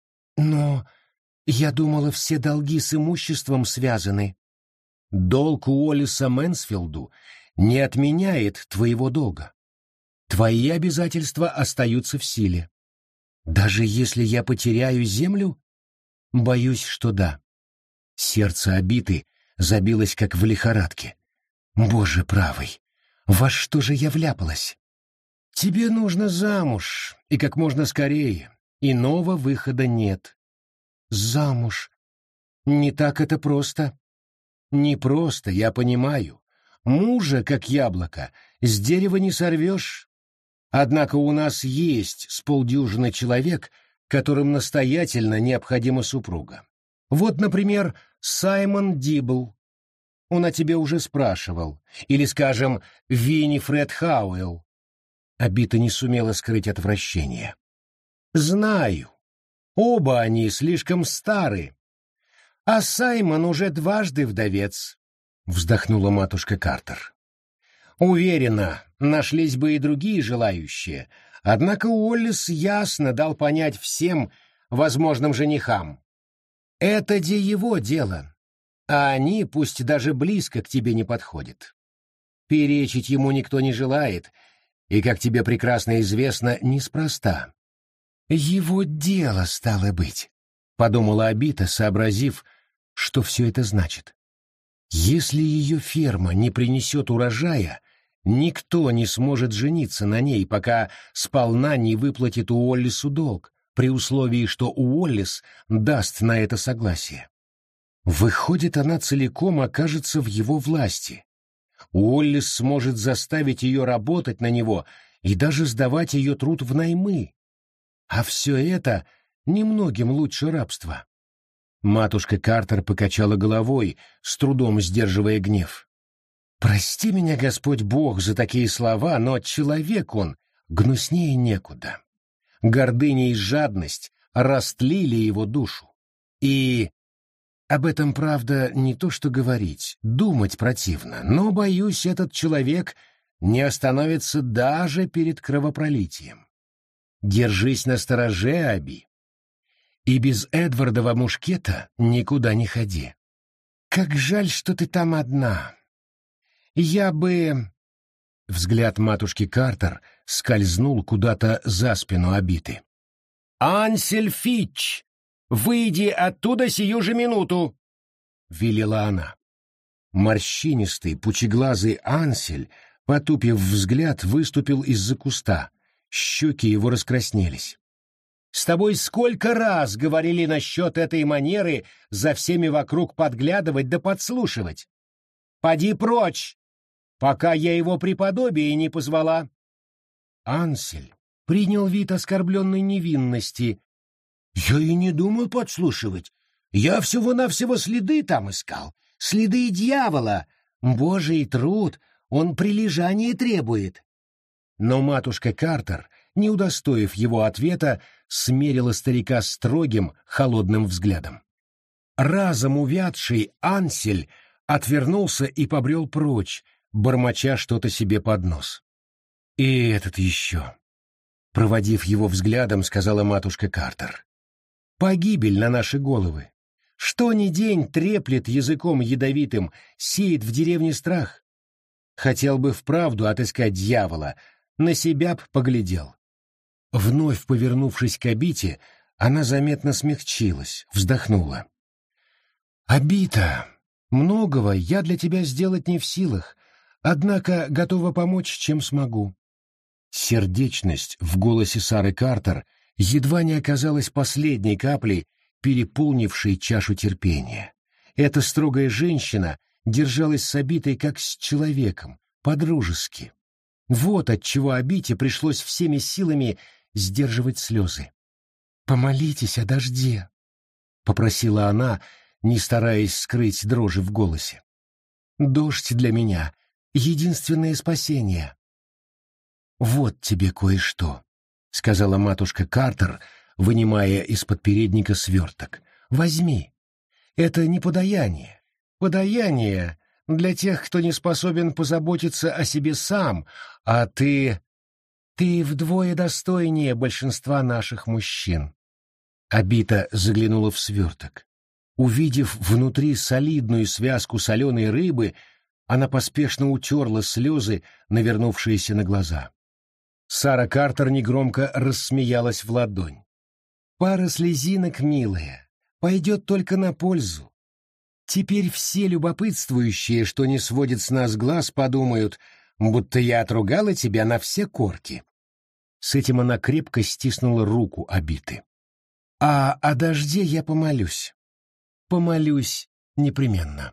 Но я думала, все долги с имуществом связаны. Долг Уоллеса Мэнсфилду не отменяет твоего долга. Твои обязательства остаются в силе. Даже если я потеряю землю? Боюсь, что да. Сердце Абиты забилось, как в лихорадке. Боже правый, во что же я вляпалась? Тебе нужно замуж, и как можно скорее. Иного выхода нет. Замуж? Не так это просто. Не просто, я понимаю. Мужа, как яблоко, с дерева не сорвешь. Однако у нас есть с полдюжины человек, которым настоятельно необходима супруга. Вот, например, Саймон Дибл. Он о тебе уже спрашивал. Или, скажем, Виннифред Хауэлл. Абита не сумела скрыть отвращение. Знаю. Оба они слишком стары. А Саймон уже дважды вдовец, вздохнула матушка Картер. Уверена, нашлись бы и другие желающие, однако Уоллес ясно дал понять всем возможным женихам. Это де его дело, а они пусть даже близко к тебе не подходят. Перечить ему никто не желает, и, как тебе прекрасно известно, неспроста. Его дело, стало быть, — подумала Абита, сообразив, что все это значит. Если ее ферма не принесет урожая, никто не сможет жениться на ней, пока сполна не выплатит Уоллесу долг, при условии, что Уоллес даст на это согласие. Выходит, она целиком окажется в его власти. Уоллес сможет заставить ее работать на него и даже сдавать ее труд в наймы. А все это немногим лучше рабства. Матушка Картер покачала головой, с трудом сдерживая гнев. «Прости меня, Господь Бог, за такие слова, но человек он гнуснее некуда. Гордыня и жадность растлили его душу. И об этом, правда, не то что говорить, думать противно, но, боюсь, этот человек не остановится даже перед кровопролитием. Держись настороже, Аби. И без Эдвардова мушкета никуда не ходи. Как жаль, что ты там одна. Я бы...» Взгляд матушки Картер скользнул куда-то за спину Абиты. «Ансель Фитч, выйди оттуда сию же минуту!» — велела она. Морщинистый, пучеглазый Ансель, потупив взгляд, выступил из-за куста. Щеки его раскраснелись. «С тобой сколько раз говорили насчет этой манеры за всеми вокруг подглядывать да подслушивать? Поди прочь, пока я его преподобие не позвала». Ансель принял вид оскорбленной невинности. «Я и не думаю подслушивать. Я всего-навсего следы там искал. Следы дьявола. Божий труд, он прилежание требует». Но матушка Картер, не удостоив его ответа, смерила старика строгим, холодным взглядом. Разом увядший Ансель отвернулся и побрел прочь, бормоча что-то себе под нос. «И этот еще», — проводив его взглядом, сказала матушка Картер. «Погибель на наши головы. Что ни день треплет языком ядовитым, сеет в деревне страх. Хотел бы вправду отыскать дьявола, на себя б поглядел». Вновь повернувшись к Абите, она заметно смягчилась, вздохнула. «Абита, многого я для тебя сделать не в силах, однако готова помочь, чем смогу». Сердечность в голосе Сары Картер едва не оказалась последней каплей, переполнившей чашу терпения. Эта строгая женщина держалась с Абитой как с человеком, по-дружески. Вот отчего Абите пришлось всеми силами сдерживать слезы. «Помолитесь о дожде», — попросила она, не стараясь скрыть дрожи в голосе. «Дождь для меня — единственное спасение». «Вот тебе кое-что», — сказала матушка Картер, вынимая из-под передника сверток. «Возьми. Это не подаяние. Подаяние для тех, кто не способен позаботиться о себе сам, а ты вдвое достойнее большинства наших мужчин». Абита заглянула в сверток. Увидев внутри солидную связку соленой рыбы, она поспешно утерла слезы, навернувшиеся на глаза. Сара Картер негромко рассмеялась в ладонь. «Пара слезинок, милая, пойдет только на пользу. Теперь все любопытствующие, что не сводят с нас глаз, подумают, будто я отругала тебя на все корки». С этим она крепко стиснула руку Абиты. «А о дожде я помолюсь. Помолюсь непременно».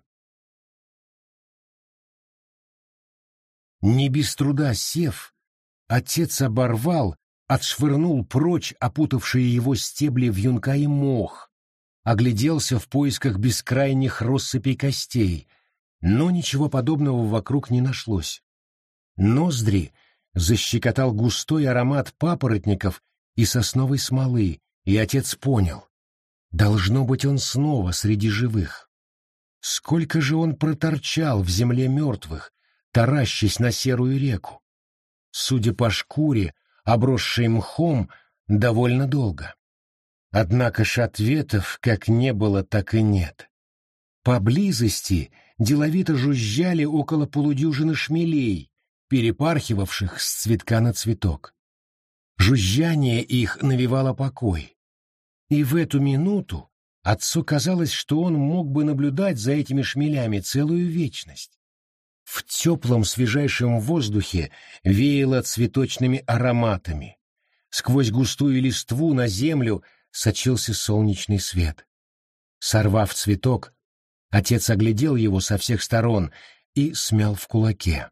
Не без труда сев, отец оборвал, отшвырнул прочь опутавшие его стебли вьюнка и мох, огляделся в поисках бескрайних россыпей костей, но ничего подобного вокруг не нашлось. Ноздри защекотал густой аромат папоротников и сосновой смолы, и отец понял. Должно быть, он снова среди живых. Сколько же он проторчал в земле мертвых, таращась на серую реку? Судя по шкуре, обросшей мхом, довольно долго. Однако ж ответов как не было, так и нет. Поблизости деловито жужжали около полудюжины шмелей, перепархивавших с цветка на цветок. Жужжание их навевало покой. И в эту минуту отцу казалось, что он мог бы наблюдать за этими шмелями целую вечность. В теплом свежайшем воздухе веяло цветочными ароматами. Сквозь густую листву на землю сочился солнечный свет. Сорвав цветок, отец оглядел его со всех сторон и смял в кулаке.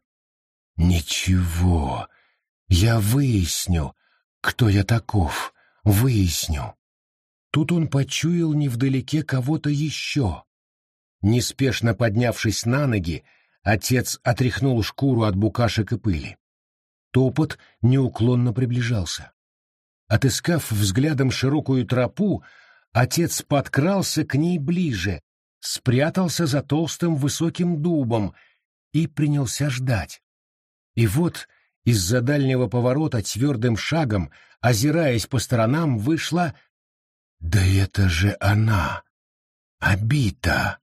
«Ничего, я выясню, кто я таков, выясню». Тут он почуял невдалеке кого-то еще. Неспешно поднявшись на ноги, отец отряхнул шкуру от букашек и пыли. Топот неуклонно приближался. Отыскав взглядом широкую тропу, отец подкрался к ней ближе, спрятался за толстым высоким дубом и принялся ждать. И вот из-за дальнего поворота твердым шагом, озираясь по сторонам, вышла... Да это же она! Абита!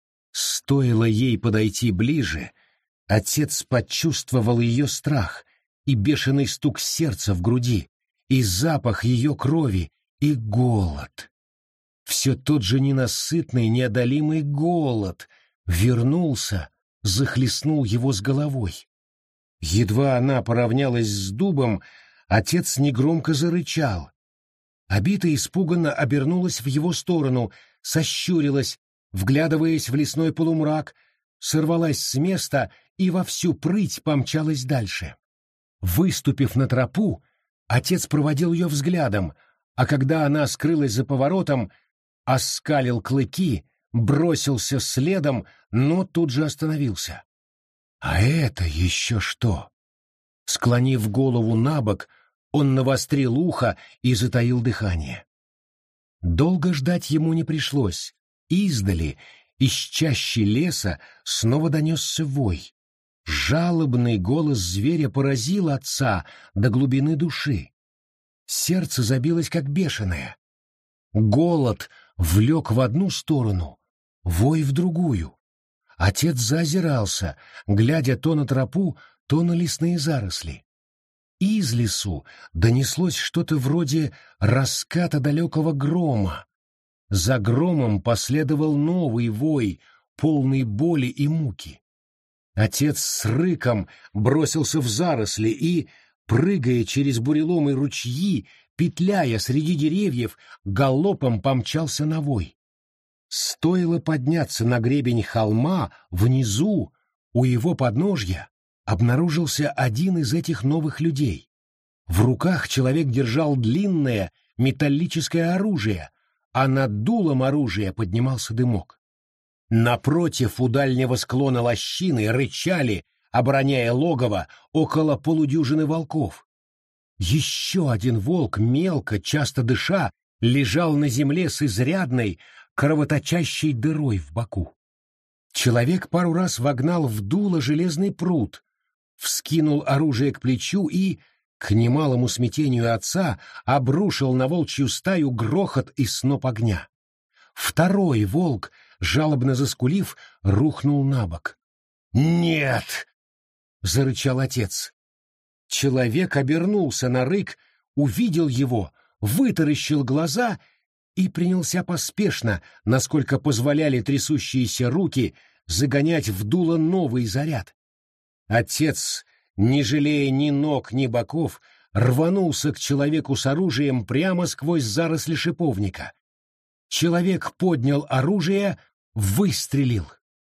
Стоило ей подойти ближе, отец почувствовал ее страх и бешеный стук сердца в груди, и запах ее крови, и голод. Все тот же ненасытный, неодолимый голод вернулся, захлестнул его с головой. Едва она поравнялась с дубом, отец негромко зарычал. Абита испуганно обернулась в его сторону, сощурилась, вглядываясь в лесной полумрак, сорвалась с места и во всю прыть помчалась дальше. Выступив на тропу, отец проводил ее взглядом, а когда она скрылась за поворотом, оскалил клыки, бросился следом, но тут же остановился. А это еще что? Склонив голову набок, он навострил ухо и затаил дыхание. Долго ждать ему не пришлось. Издали, из чащи леса, снова донесся вой. Жалобный голос зверя поразил отца до глубины души. Сердце забилось как бешеное. Голод влек в одну сторону, вой в другую. Отец заозирался, глядя то на тропу, то на лесные заросли. Из лесу донеслось что-то вроде раската далекого грома. За громом последовал новый вой, полный боли и муки. Отец с рыком бросился в заросли и, прыгая через буреломы ручьи, петляя среди деревьев, галопом помчался на вой. Стоило подняться на гребень холма, внизу, у его подножья, обнаружился один из этих новых людей. В руках человек держал длинное металлическое оружие, а над дулом оружия поднимался дымок. Напротив, у дальнего склона лощины рычали, обороняя логово, около полудюжины волков. Еще один волк, мелко, часто дыша, лежал на земле с изрядной, кровоточащей дырой в боку. Человек пару раз вогнал в дуло железный прут, вскинул оружие к плечу и, к немалому смятению отца, обрушил на волчью стаю грохот и сноп огня. Второй волк, жалобно заскулив, рухнул на бок. «Нет!» — зарычал отец. Человек обернулся на рык, увидел его, вытаращил глаза и принялся поспешно, насколько позволяли трясущиеся руки, загонять в дуло новый заряд. Отец, не жалея ни ног, ни боков, рванулся к человеку с оружием прямо сквозь заросли шиповника. Человек поднял оружие, выстрелил.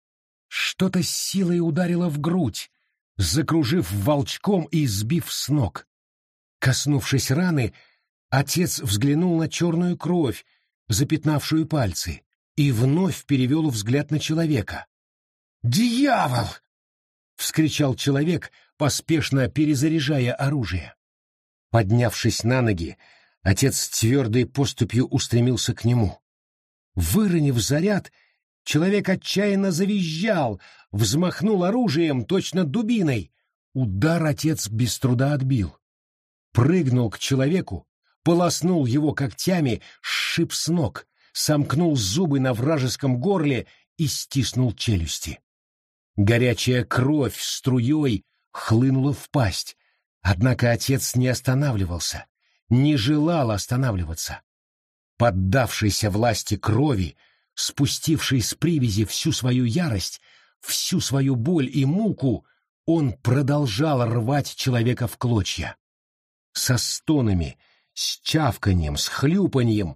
Что-то с силой ударило в грудь, закружив волчком и сбив с ног. Коснувшись раны, отец взглянул на черную кровь, запятнавшую пальцы, и вновь перевел взгляд на человека. «Дьявол!» — вскричал человек, поспешно перезаряжая оружие. Поднявшись на ноги, отец твердой поступью устремился к нему. Выронив заряд, человек отчаянно завизжал, взмахнул оружием, точно дубиной. Удар отец без труда отбил. Прыгнул к человеку, полоснул его когтями, сшиб с ног, сомкнул зубы на вражеском горле и стиснул челюсти. Горячая кровь струей хлынула в пасть, однако отец не останавливался, не желал останавливаться. Поддавшийся власти крови, спустивший с привязи всю свою ярость, всю свою боль и муку, он продолжал рвать человека в клочья. Со стонами, с чавканьем, с хлюпаньем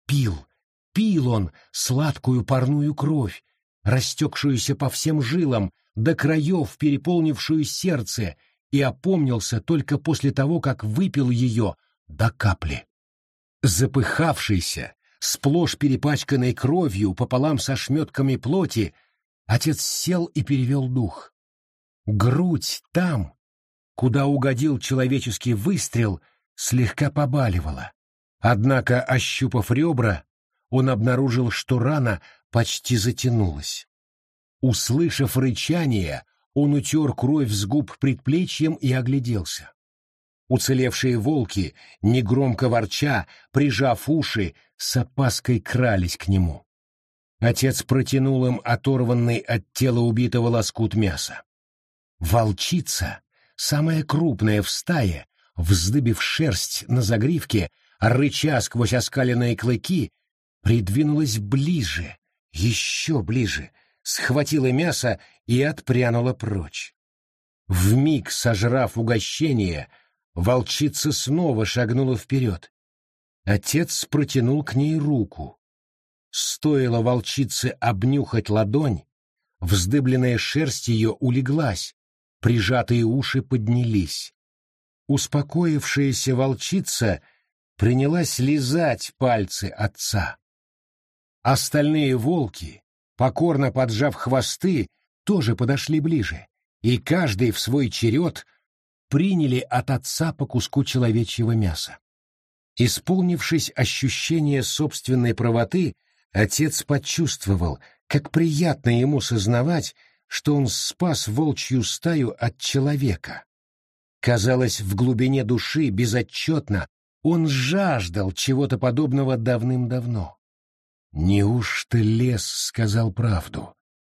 пил он сладкую парную кровь, растекшуюся по всем жилам, до краев переполнившую сердце, и опомнился только после того, как выпил ее до капли. Запыхавшийся, сплошь перепачканный кровью пополам со шметками плоти, отец сел и перевел дух. Грудь там, куда угодил человеческий выстрел, слегка побаливала. Однако, ощупав ребра, он обнаружил, что рана почти затянулась. Услышав рычание, он утер кровь с губ предплечьем и огляделся. Уцелевшие волки, негромко ворча, прижав уши, с опаской крались к нему. Отец протянул им оторванный от тела убитого лоскут мяса. Волчица, самая крупная в стае, вздыбив шерсть на загривке, рыча сквозь оскаленные клыки, придвинулась ближе, еще ближе, схватила мясо и отпрянула прочь. Вмиг сожрав угощение, волчица снова шагнула вперед. Отец протянул к ней руку. Стоило волчице обнюхать ладонь, вздыбленная шерсть ее улеглась, прижатые уши поднялись. Успокоившаяся волчица принялась лизать пальцы отца. Остальные волки, покорно поджав хвосты, тоже подошли ближе, и каждый в свой черед приняли от отца по куску человечьего мяса. Исполнившись ощущения собственной правоты, отец почувствовал, как приятно ему сознавать, что он спас волчью стаю от человека. Казалось, в глубине души безотчетно он жаждал чего-то подобного давным-давно. Неужто лес сказал правду?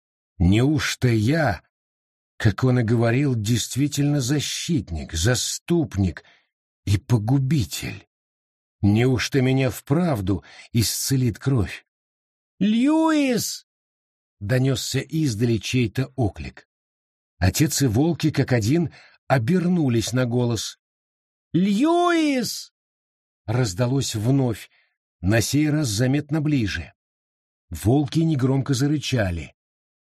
Неужто я, как он и говорил, действительно защитник, заступник и погубитель? Неужто меня вправду исцелит кровь? «Льюис!» — донесся издали чей-то оклик. Отец и волки, как один, обернулись на голос. «Льюис!» — раздалось вновь, на сей раз заметно ближе. Волки негромко зарычали.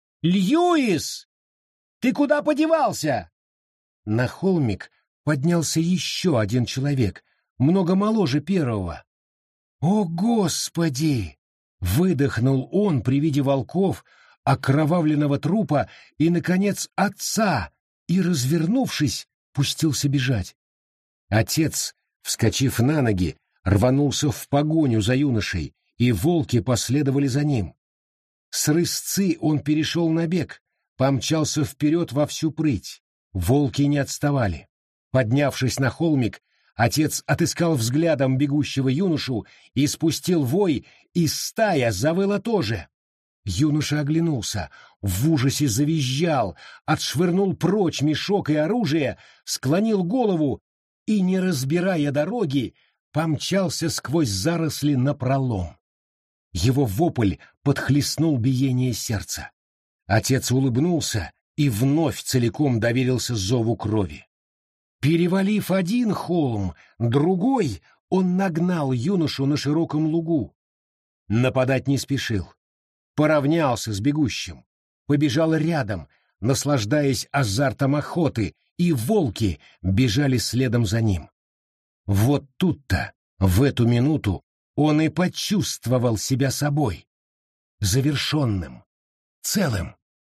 «Льюис! Ты куда подевался?» На холмик поднялся еще один человек, много моложе первого. «О, Господи!» — выдохнул он при виде волков, окровавленного трупа и, наконец, отца, и, развернувшись, пустился бежать. Отец, вскочив на ноги, рванулся в погоню за юношей, и волки последовали за ним. С рысцы он перешел на бег, помчался вперед во всю прыть. Волки не отставали. Поднявшись на холмик, отец отыскал взглядом бегущего юношу и спустил вой, и стая завыла тоже. Юноша оглянулся, в ужасе завизжал, отшвырнул прочь мешок и оружие, склонил голову и, не разбирая дороги, помчался сквозь заросли напролом. Его вопль подхлестнул биение сердца. Отец улыбнулся и вновь целиком доверился зову крови. Перевалив один холм, другой, он нагнал юношу на широком лугу. Нападать не спешил. Поравнялся с бегущим, побежал рядом, наслаждаясь азартом охоты, и волки бежали следом за ним. Вот тут-то, в эту минуту, он и почувствовал себя собой, завершенным, целым.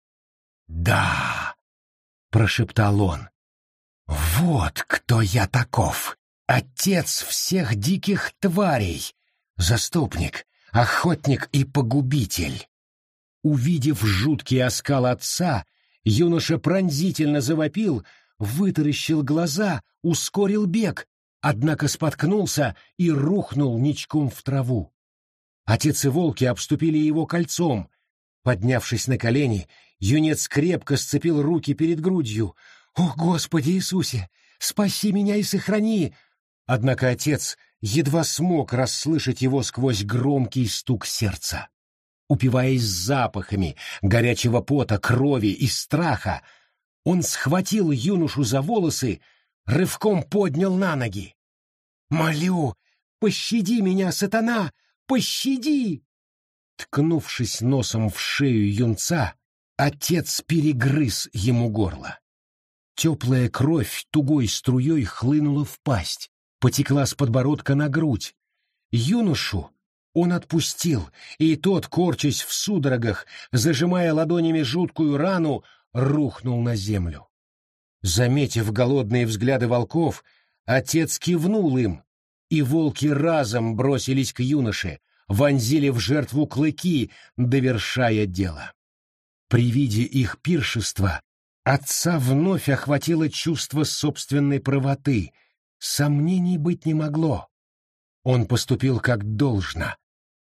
«Да!» — прошептал он. «Вот кто я таков! Отец всех диких тварей! Заступник, охотник и погубитель!» Увидев жуткий оскал отца, юноша пронзительно завопил, вытаращил глаза, ускорил бег, однако споткнулся и рухнул ничком в траву. Отец и волки обступили его кольцом. Поднявшись на колени, юнец крепко сцепил руки перед грудью. «О, Господи Иисусе, спаси меня и сохрани!» Однако отец едва смог расслышать его сквозь громкий стук сердца. Упиваясь запахами горячего пота, крови и страха, он схватил юношу за волосы, рывком поднял на ноги. «Молю, пощади меня, сатана, пощади!» Ткнувшись носом в шею юнца, отец перегрыз ему горло. Теплая кровь тугой струей хлынула в пасть, потекла с подбородка на грудь. Юношу он отпустил, и тот, корчась в судорогах, зажимая ладонями жуткую рану, рухнул на землю. Заметив голодные взгляды волков, отец кивнул им, и волки разом бросились к юноше, вонзили в жертву клыки, довершая дело. При виде их пиршества отца вновь охватило чувство собственной правоты, сомнений быть не могло. Он поступил как должно.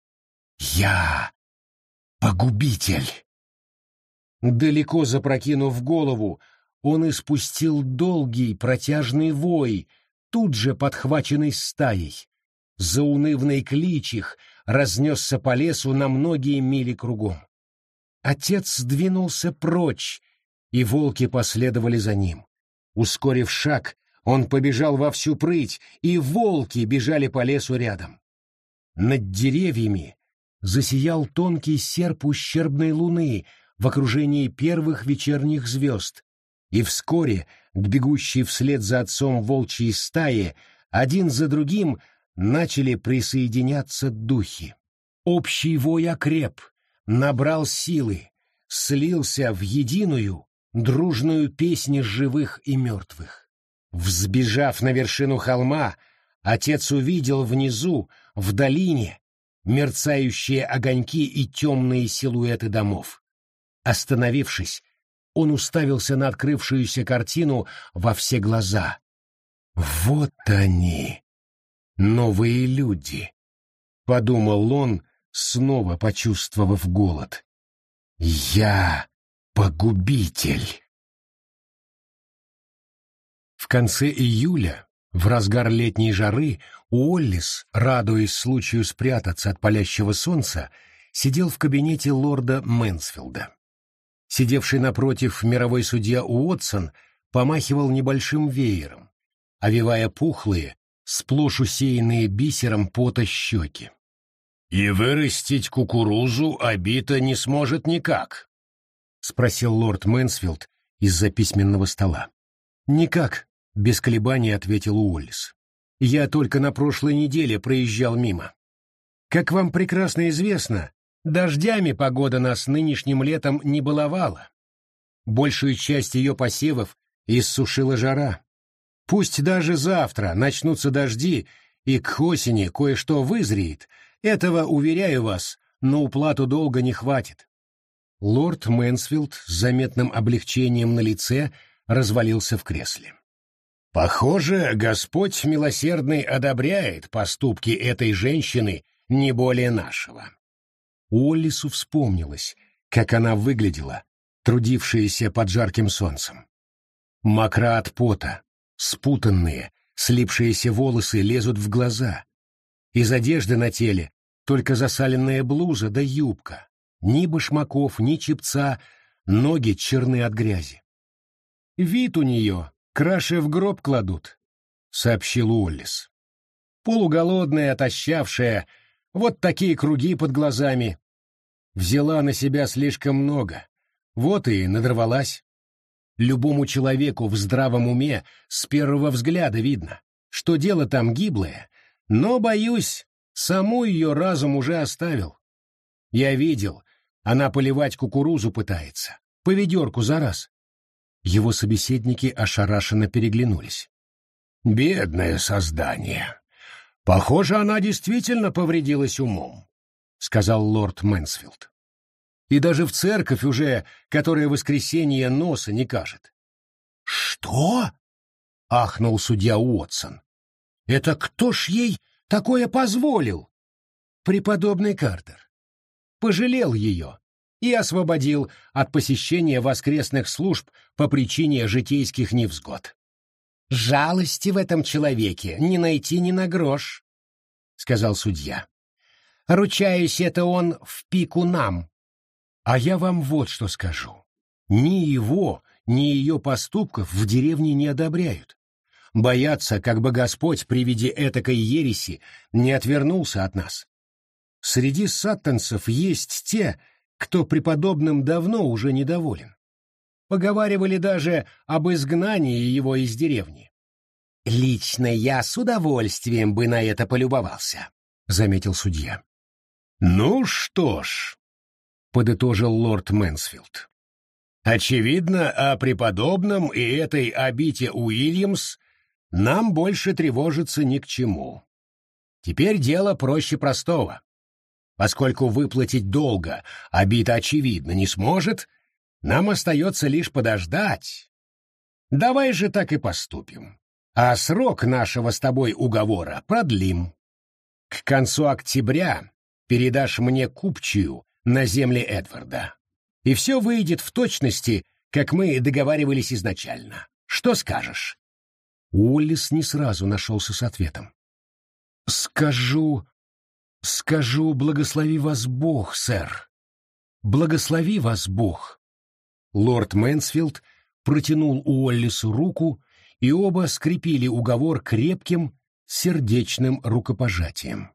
«Я погубитель!» Далеко запрокинув голову, он испустил долгий протяжный вой, тут же подхваченный стаей. Заунывный клич их разнесся по лесу на многие мили кругом. Отец сдвинулся прочь, и волки последовали за ним. Ускорив шаг, он побежал во всю прыть, и волки бежали по лесу рядом. Над деревьями засиял тонкий серп ущербной луны в окружении первых вечерних звезд, и вскоре к бегущей вслед за отцом волчьей стае один за другим начали присоединяться духи. Общий вой окреп, набрал силы, слился в единую, дружную песнь живых и мертвых. Взбежав на вершину холма, отец увидел внизу, в долине, мерцающие огоньки и темные силуэты домов. Остановившись, он уставился на открывшуюся картину во все глаза. «Вот они, новые люди», — подумал он, снова почувствовав голод. «Я погубитель». В конце июля, в разгар летней жары, Уоллис, радуясь случаю спрятаться от палящего солнца, сидел в кабинете лорда Мэнсфилда. Сидевший напротив мировой судья Уотсон помахивал небольшим веером, овивая пухлые, сплошь усеянные бисером пота щеки. «И вырастить кукурузу Абита не сможет никак?» — спросил лорд Мэнсфилд из-за письменного стола. «Никак», — без колебаний ответил Уоллис. «Я только на прошлой неделе проезжал мимо. Как вам прекрасно известно, Дождями погода нас нынешним летом не баловала. Большую часть ее посевов иссушила жара. Пусть даже завтра начнутся дожди, и к осени кое-что вызреет, этого, уверяю вас, на уплату долга не хватит. Лорд Мэнсфилд с заметным облегчением на лице развалился в кресле. Похоже, Господь милосердный одобряет поступки этой женщины не более нашего. Уоллису вспомнилось, как она выглядела, трудившаяся под жарким солнцем. Мокра от пота, спутанные, слипшиеся волосы лезут в глаза. Из одежды на теле только засаленная блуза да юбка. Ни башмаков, ни чепца, ноги черны от грязи. Вид у нее краше в гроб кладут, — сообщил Уоллис. Полуголодная, отощавшая, вот такие круги под глазами. Взяла на себя слишком много, вот и надорвалась. Любому человеку в здравом уме с первого взгляда видно, что дело там гиблое, но, боюсь, саму ее разум уже оставил. Я видел, она поливать кукурузу пытается, по ведерку за раз. Его собеседники ошарашенно переглянулись. «Бедное создание! Похоже, она действительно повредилась умом», — сказал лорд Мэнсфилд. «И даже в церковь уже, которая воскресенье, носа не кажет». «Что?» — ахнул судья Уотсон. «Это кто ж ей такое позволил?» «Преподобный Картер. Пожалел ее и освободил от посещения воскресных служб по причине житейских невзгод. «Жалости в этом человеке не найти ни на грош», — сказал судья. «Ручаюсь, это он в пику нам». «А я вам вот что скажу. Ни его, ни ее поступков в деревне не одобряют. Боятся, как бы Господь при виде этакой ереси не отвернулся от нас. Среди саттенцев есть те, кто преподобным давно уже недоволен. Поговаривали даже об изгнании его из деревни». «Лично я с удовольствием бы на это полюбовался», — заметил судья. «Ну что ж», — подытожил лорд Мэнсфилд, — «очевидно, о преподобном и этой обите Уильямс нам больше тревожиться ни к чему. Теперь дело проще простого. Поскольку выплатить долга обита, очевидно, не сможет, нам остается лишь подождать. Давай же так и поступим. А срок нашего с тобой уговора продлим. К концу октября передашь мне купчую на земли Эдварда. И все выйдет в точности, как мы договаривались изначально. Что скажешь?» Уоллис не сразу нашелся с ответом. «Скажу, благослови вас Бог, сэр. Благослови вас Бог». Лорд Мэнсфилд протянул Уоллису руку, и оба скрепили уговор крепким, сердечным рукопожатием.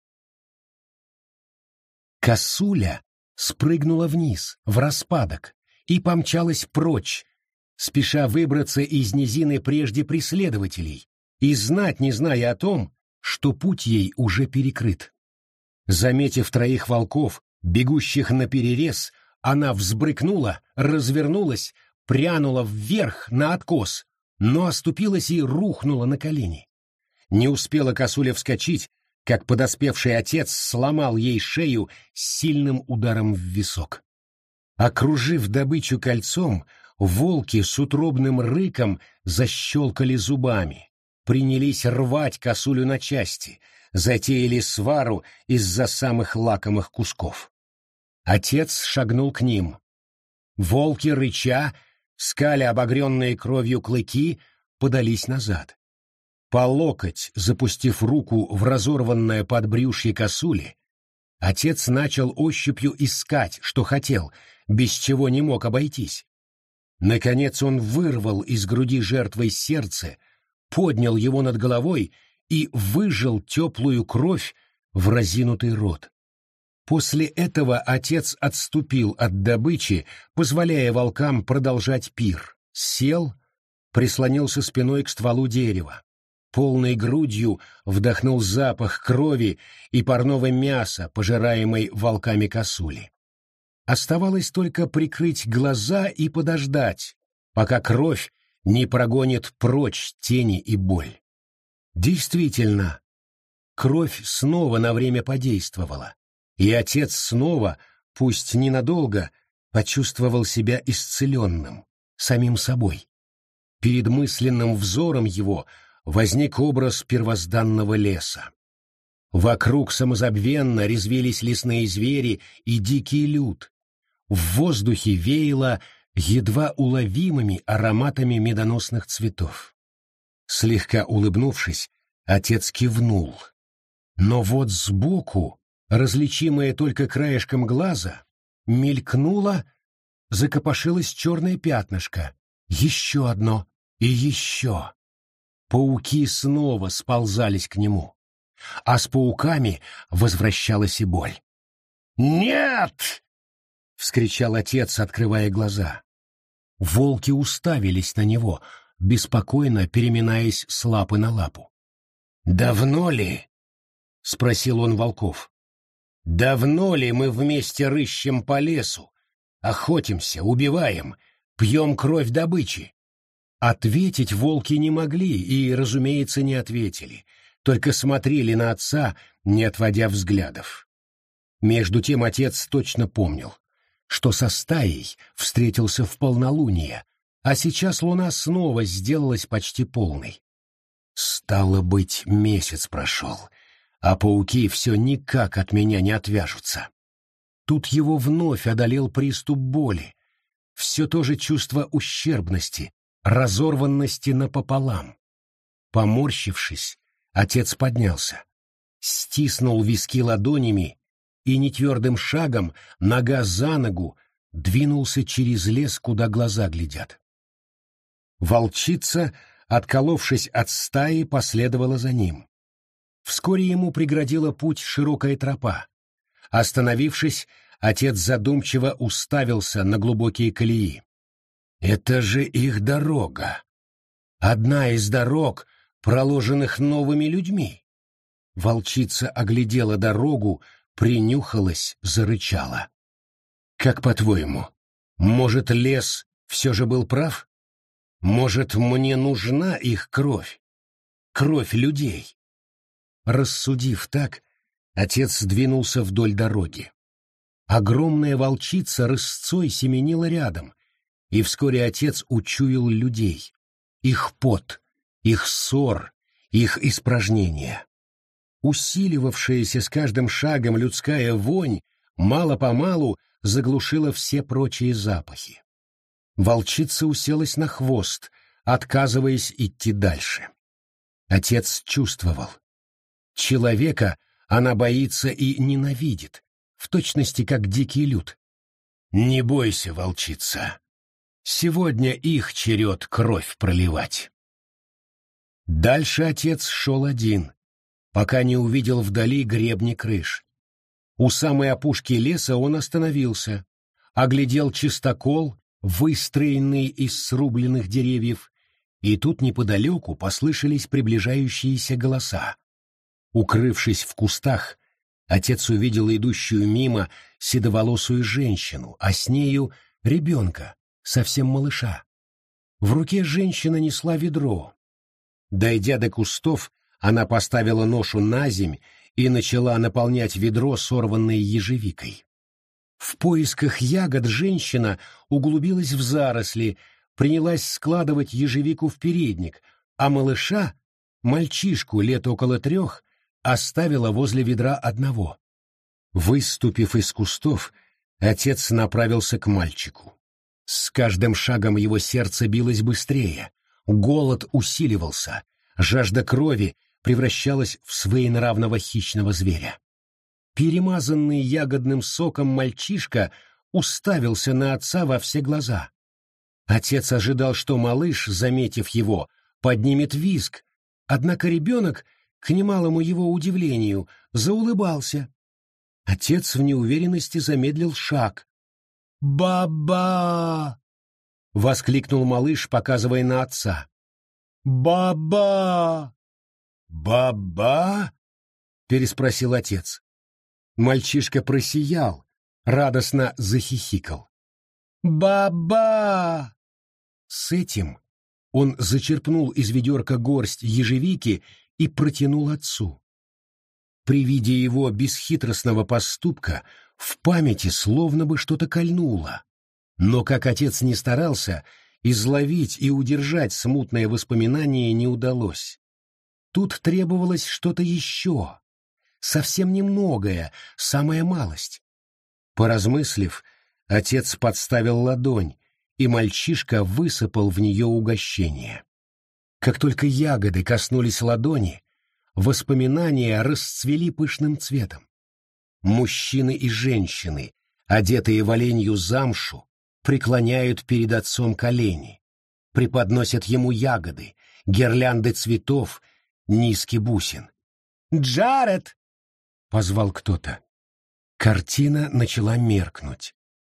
Косуля спрыгнула вниз, в распадок, и помчалась прочь, спеша выбраться из низины прежде преследователей, и знать не зная о том, что путь ей уже перекрыт. Заметив троих волков, бегущих наперерез, она взбрыкнула, развернулась, прянула вверх на откос, но оступилась и рухнула на колени. Не успела косуля вскочить, как подоспевший отец сломал ей шею сильным ударом в висок. Окружив добычу кольцом, волки с утробным рыком защелкали зубами, принялись рвать косулю на части, затеяли свару из-за самых лакомых кусков. Отец шагнул к ним. Волки, рыча, скаля обогренные кровью клыки, подались назад. По локоть, запустив руку в разорванное подбрюшье косули, отец начал ощупью искать, что хотел, без чего не мог обойтись. Наконец он вырвал из груди жертвой сердце, поднял его над головой и выжал теплую кровь в разинутый рот. После этого отец отступил от добычи, позволяя волкам продолжать пир, сел, прислонился спиной к стволу дерева. полной грудью вдохнул запах крови и парного мяса, пожираемой волками косули. Оставалось только прикрыть глаза и подождать, пока кровь не прогонит прочь тени и боль. Действительно, кровь снова на время подействовала, и отец снова, пусть ненадолго, почувствовал себя исцеленным, самим собой. Перед мысленным взором его возник образ первозданного леса. Вокруг самозабвенно резвились лесные звери и дикий люд. В воздухе веяло едва уловимыми ароматами медоносных цветов. Слегка улыбнувшись, отец кивнул. Но вот сбоку, различимое только краешком глаза, мелькнуло, закопошилось черное пятнышко. Еще одно и еще. Пауки снова сползались к нему, а с пауками возвращалась и боль. «Нет!» — вскричал отец, открывая глаза. Волки уставились на него, беспокойно переминаясь с лапы на лапу. «Давно ли?» — спросил он волков. «Давно ли мы вместе рыщем по лесу, охотимся, убиваем, пьем кровь добычи?» Ответить волки не могли и, разумеется, не ответили, только смотрели на отца, не отводя взглядов. Между тем отец точно помнил, что со стаей встретился в полнолуние, а сейчас луна снова сделалась почти полной. Стало быть, месяц прошел, а пауки все никак от меня не отвяжутся. Тут его вновь одолел приступ боли, все то же чувство ущербности, разорванности напополам. Поморщившись, отец поднялся, стиснул виски ладонями и нетвердым шагом, нога за ногу, двинулся через лес, куда глаза глядят. Волчица, отколовшись от стаи, последовала за ним. Вскоре ему преградила путь широкая тропа. Остановившись, отец задумчиво уставился на глубокие колеи. Это же их дорога. Одна из дорог, проложенных новыми людьми. Волчица оглядела дорогу, принюхалась, зарычала. Как по-твоему, может, лес все же был прав? Может, мне нужна их кровь? Кровь людей? Рассудив так, отец двинулся вдоль дороги. Огромная волчица рысцой семенила рядом, и вскоре отец учуял людей, их пот, их ссор, их испражнения. Усиливавшаяся с каждым шагом людская вонь мало-помалу заглушила все прочие запахи. Волчица уселась на хвост, отказываясь идти дальше. Отец чувствовал. Человека она боится и ненавидит, в точности как дикий люд. «Не бойся, волчица. Сегодня их черед кровь проливать». Дальше отец шел один, пока не увидел вдали гребни крыш. У самой опушки леса он остановился, оглядел чистокол, выстроенный из срубленных деревьев, и тут неподалеку послышались приближающиеся голоса. Укрывшись в кустах, отец увидел идущую мимо седоволосую женщину, а с нею ребенка, совсем малыша. В руке женщина несла ведро. Дойдя до кустов, она поставила ношу на земь и начала наполнять ведро сорванной ежевикой. В поисках ягод женщина углубилась в заросли, принялась складывать ежевику в передник, а малыша, мальчишку лет около 3, оставила возле ведра одного. Выступив из кустов, отец направился к мальчику. С каждым шагом его сердце билось быстрее, голод усиливался, жажда крови превращалась в своенравного хищного зверя. Перемазанный ягодным соком мальчишка уставился на отца во все глаза. Отец ожидал, что малыш, заметив его, поднимет визг, однако ребенок, к немалому его удивлению, заулыбался. Отец в неуверенности замедлил шаг. «Баба!» — воскликнул малыш, показывая на отца. «Баба!» «Баба?» — переспросил отец. Мальчишка просиял, радостно захихикал. «Баба!» С этим он зачерпнул из ведерка горсть ежевики и протянул отцу. При виде его бесхитростного поступка в памяти словно бы что-то кольнуло. Но, как отец не старался, изловить и удержать смутное воспоминание не удалось. Тут требовалось что-то еще, совсем немногое, самая малость. Поразмыслив, отец подставил ладонь, и мальчишка высыпал в нее угощение. Как только ягоды коснулись ладони, воспоминания расцвели пышным цветом. Мужчины и женщины, одетые в оленью замшу, преклоняют перед отцом колени, преподносят ему ягоды, гирлянды цветов, низки бусин. «Джаред!» — позвал кто-то. Картина начала меркнуть.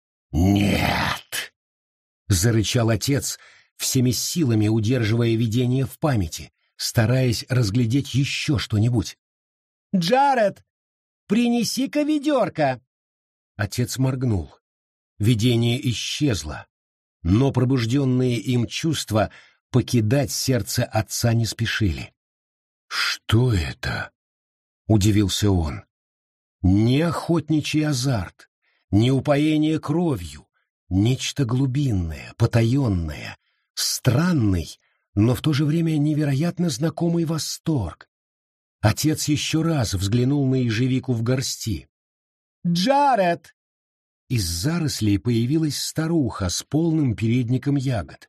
«Нет!» — зарычал отец, всеми силами удерживая видение в памяти, стараясь разглядеть еще что-нибудь. «Джаред, принеси-ка ведерко!» Отец моргнул. Видение исчезло, но пробужденные им чувства покидать сердце отца не спешили. «Что это?» — удивился он. Не охотничий азарт, не упоение кровью, нечто глубинное, потаенное, странный, но в то же время невероятно знакомый восторг. Отец еще раз взглянул на ежевику в горсти. «Джаред!» Из зарослей появилась старуха с полным передником ягод.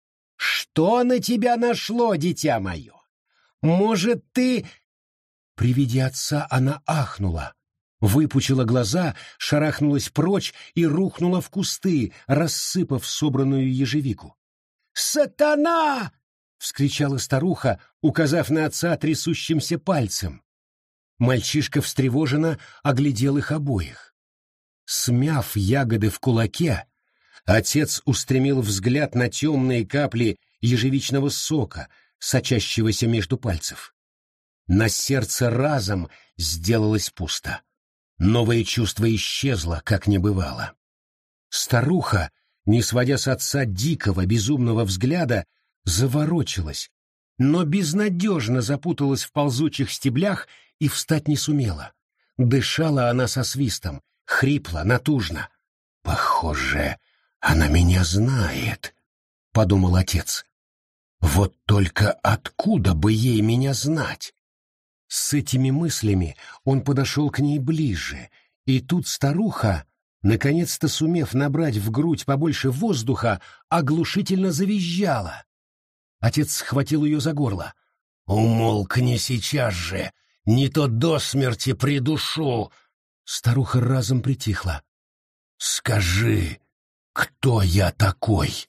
«Что на тебя нашло, дитя мое? Может, ты...» При виде отца она ахнула, выпучила глаза, шарахнулась прочь и рухнула в кусты, рассыпав собранную ежевику. «Сатана!» — вскричала старуха, указав на отца трясущимся пальцем. Мальчишка встревоженно оглядел их обоих. Смяв ягоды в кулаке, отец устремил взгляд на темные капли ежевичного сока, сочащегося между пальцев. На сердце разом сделалось пусто. Новое чувство исчезло, как не бывало. Старуха, не сводя с отца дикого, безумного взгляда, заворочилась, но безнадежно запуталась в ползучих стеблях и встать не сумела. Дышала она со свистом, хрипло, натужно. «Похоже, она меня знает», — подумал отец. «Вот только откуда бы ей меня знать?» С этими мыслями он подошел к ней ближе, и тут старуха, наконец-то сумев набрать в грудь побольше воздуха, оглушительно завизжала. Отец схватил ее за горло. «Умолкни сейчас же, не то до смерти придушу!» Старуха разом притихла. «Скажи, кто я такой?»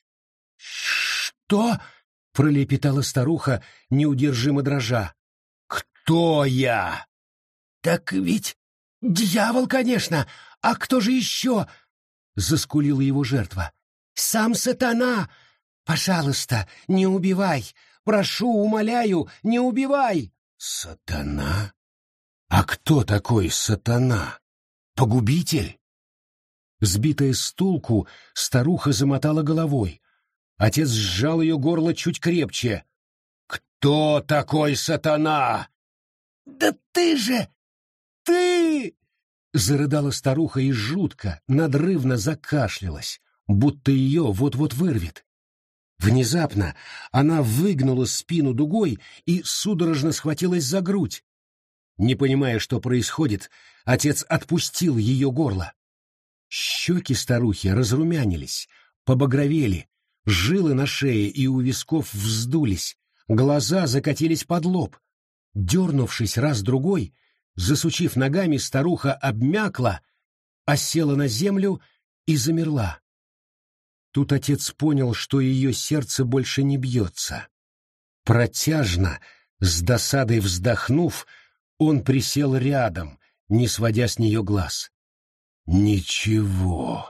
«Что?» — пролепетала старуха, неудержимо дрожа. «Кто я?» «Так ведь дьявол, конечно! А кто же еще?» — заскулила его жертва. «Сам сатана! Пожалуйста, не убивай! Прошу, умоляю, не убивай!» «Сатана? А кто такой сатана? Погубитель?» Сбитая с толку, старуха замотала головой. Отец сжал ее горло чуть крепче. «Кто такой сатана?» «Да ты же! Ты!» Зарыдала старуха и жутко, надрывно закашлялась, будто ее вот-вот вырвет. Внезапно она выгнула спину дугой и судорожно схватилась за грудь. Не понимая, что происходит, отец отпустил ее горло. Щеки старухи разрумянились, побагровели, жилы на шее и у висков вздулись, глаза закатились под лоб. Дернувшись раз-другой, засучив ногами, старуха обмякла, осела на землю и замерла. Тут отец понял, что ее сердце больше не бьется. Протяжно, с досадой вздохнув, он присел рядом, не сводя с нее глаз. «Ничего,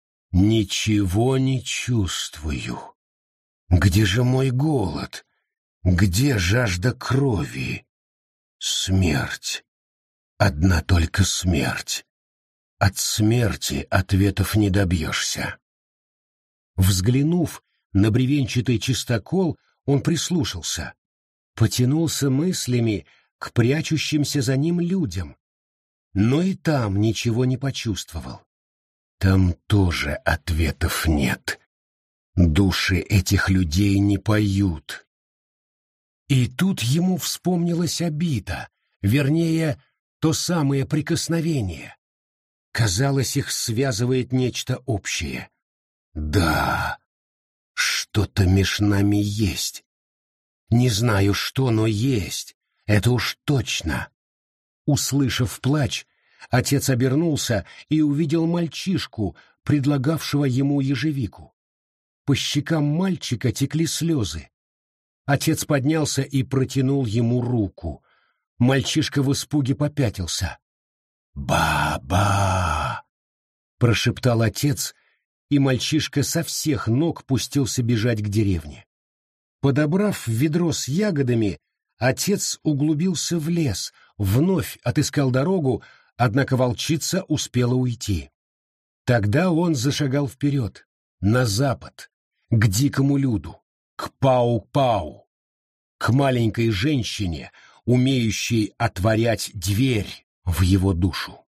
ничего не чувствую. Где же мой голод? Где жажда крови?» Смерть. Одна только смерть. От смерти ответов не добьешься. Взглянув на бревенчатый чистокол, он прислушался, потянулся мыслями к прячущимся за ним людям, но и там ничего не почувствовал. Там тоже ответов нет. Души этих людей не поют. И тут ему вспомнилась обида, вернее, то самое прикосновение. Казалось, их связывает нечто общее. Да, что-то меж нами есть. Не знаю что, но есть, это уж точно. Услышав плач, отец обернулся и увидел мальчишку, предлагавшего ему ежевику. По щекам мальчика текли слезы. Отец поднялся и протянул ему руку. Мальчишка в испуге попятился. «Ба-ба!» — прошептал отец, и мальчишка со всех ног пустился бежать к деревне. Подобрав ведро с ягодами, отец углубился в лес, вновь отыскал дорогу, однако волчица успела уйти. Тогда он зашагал вперед, на запад, к дикому люду, к Пау-Пау, к маленькой женщине, умеющей отворять дверь в его душу.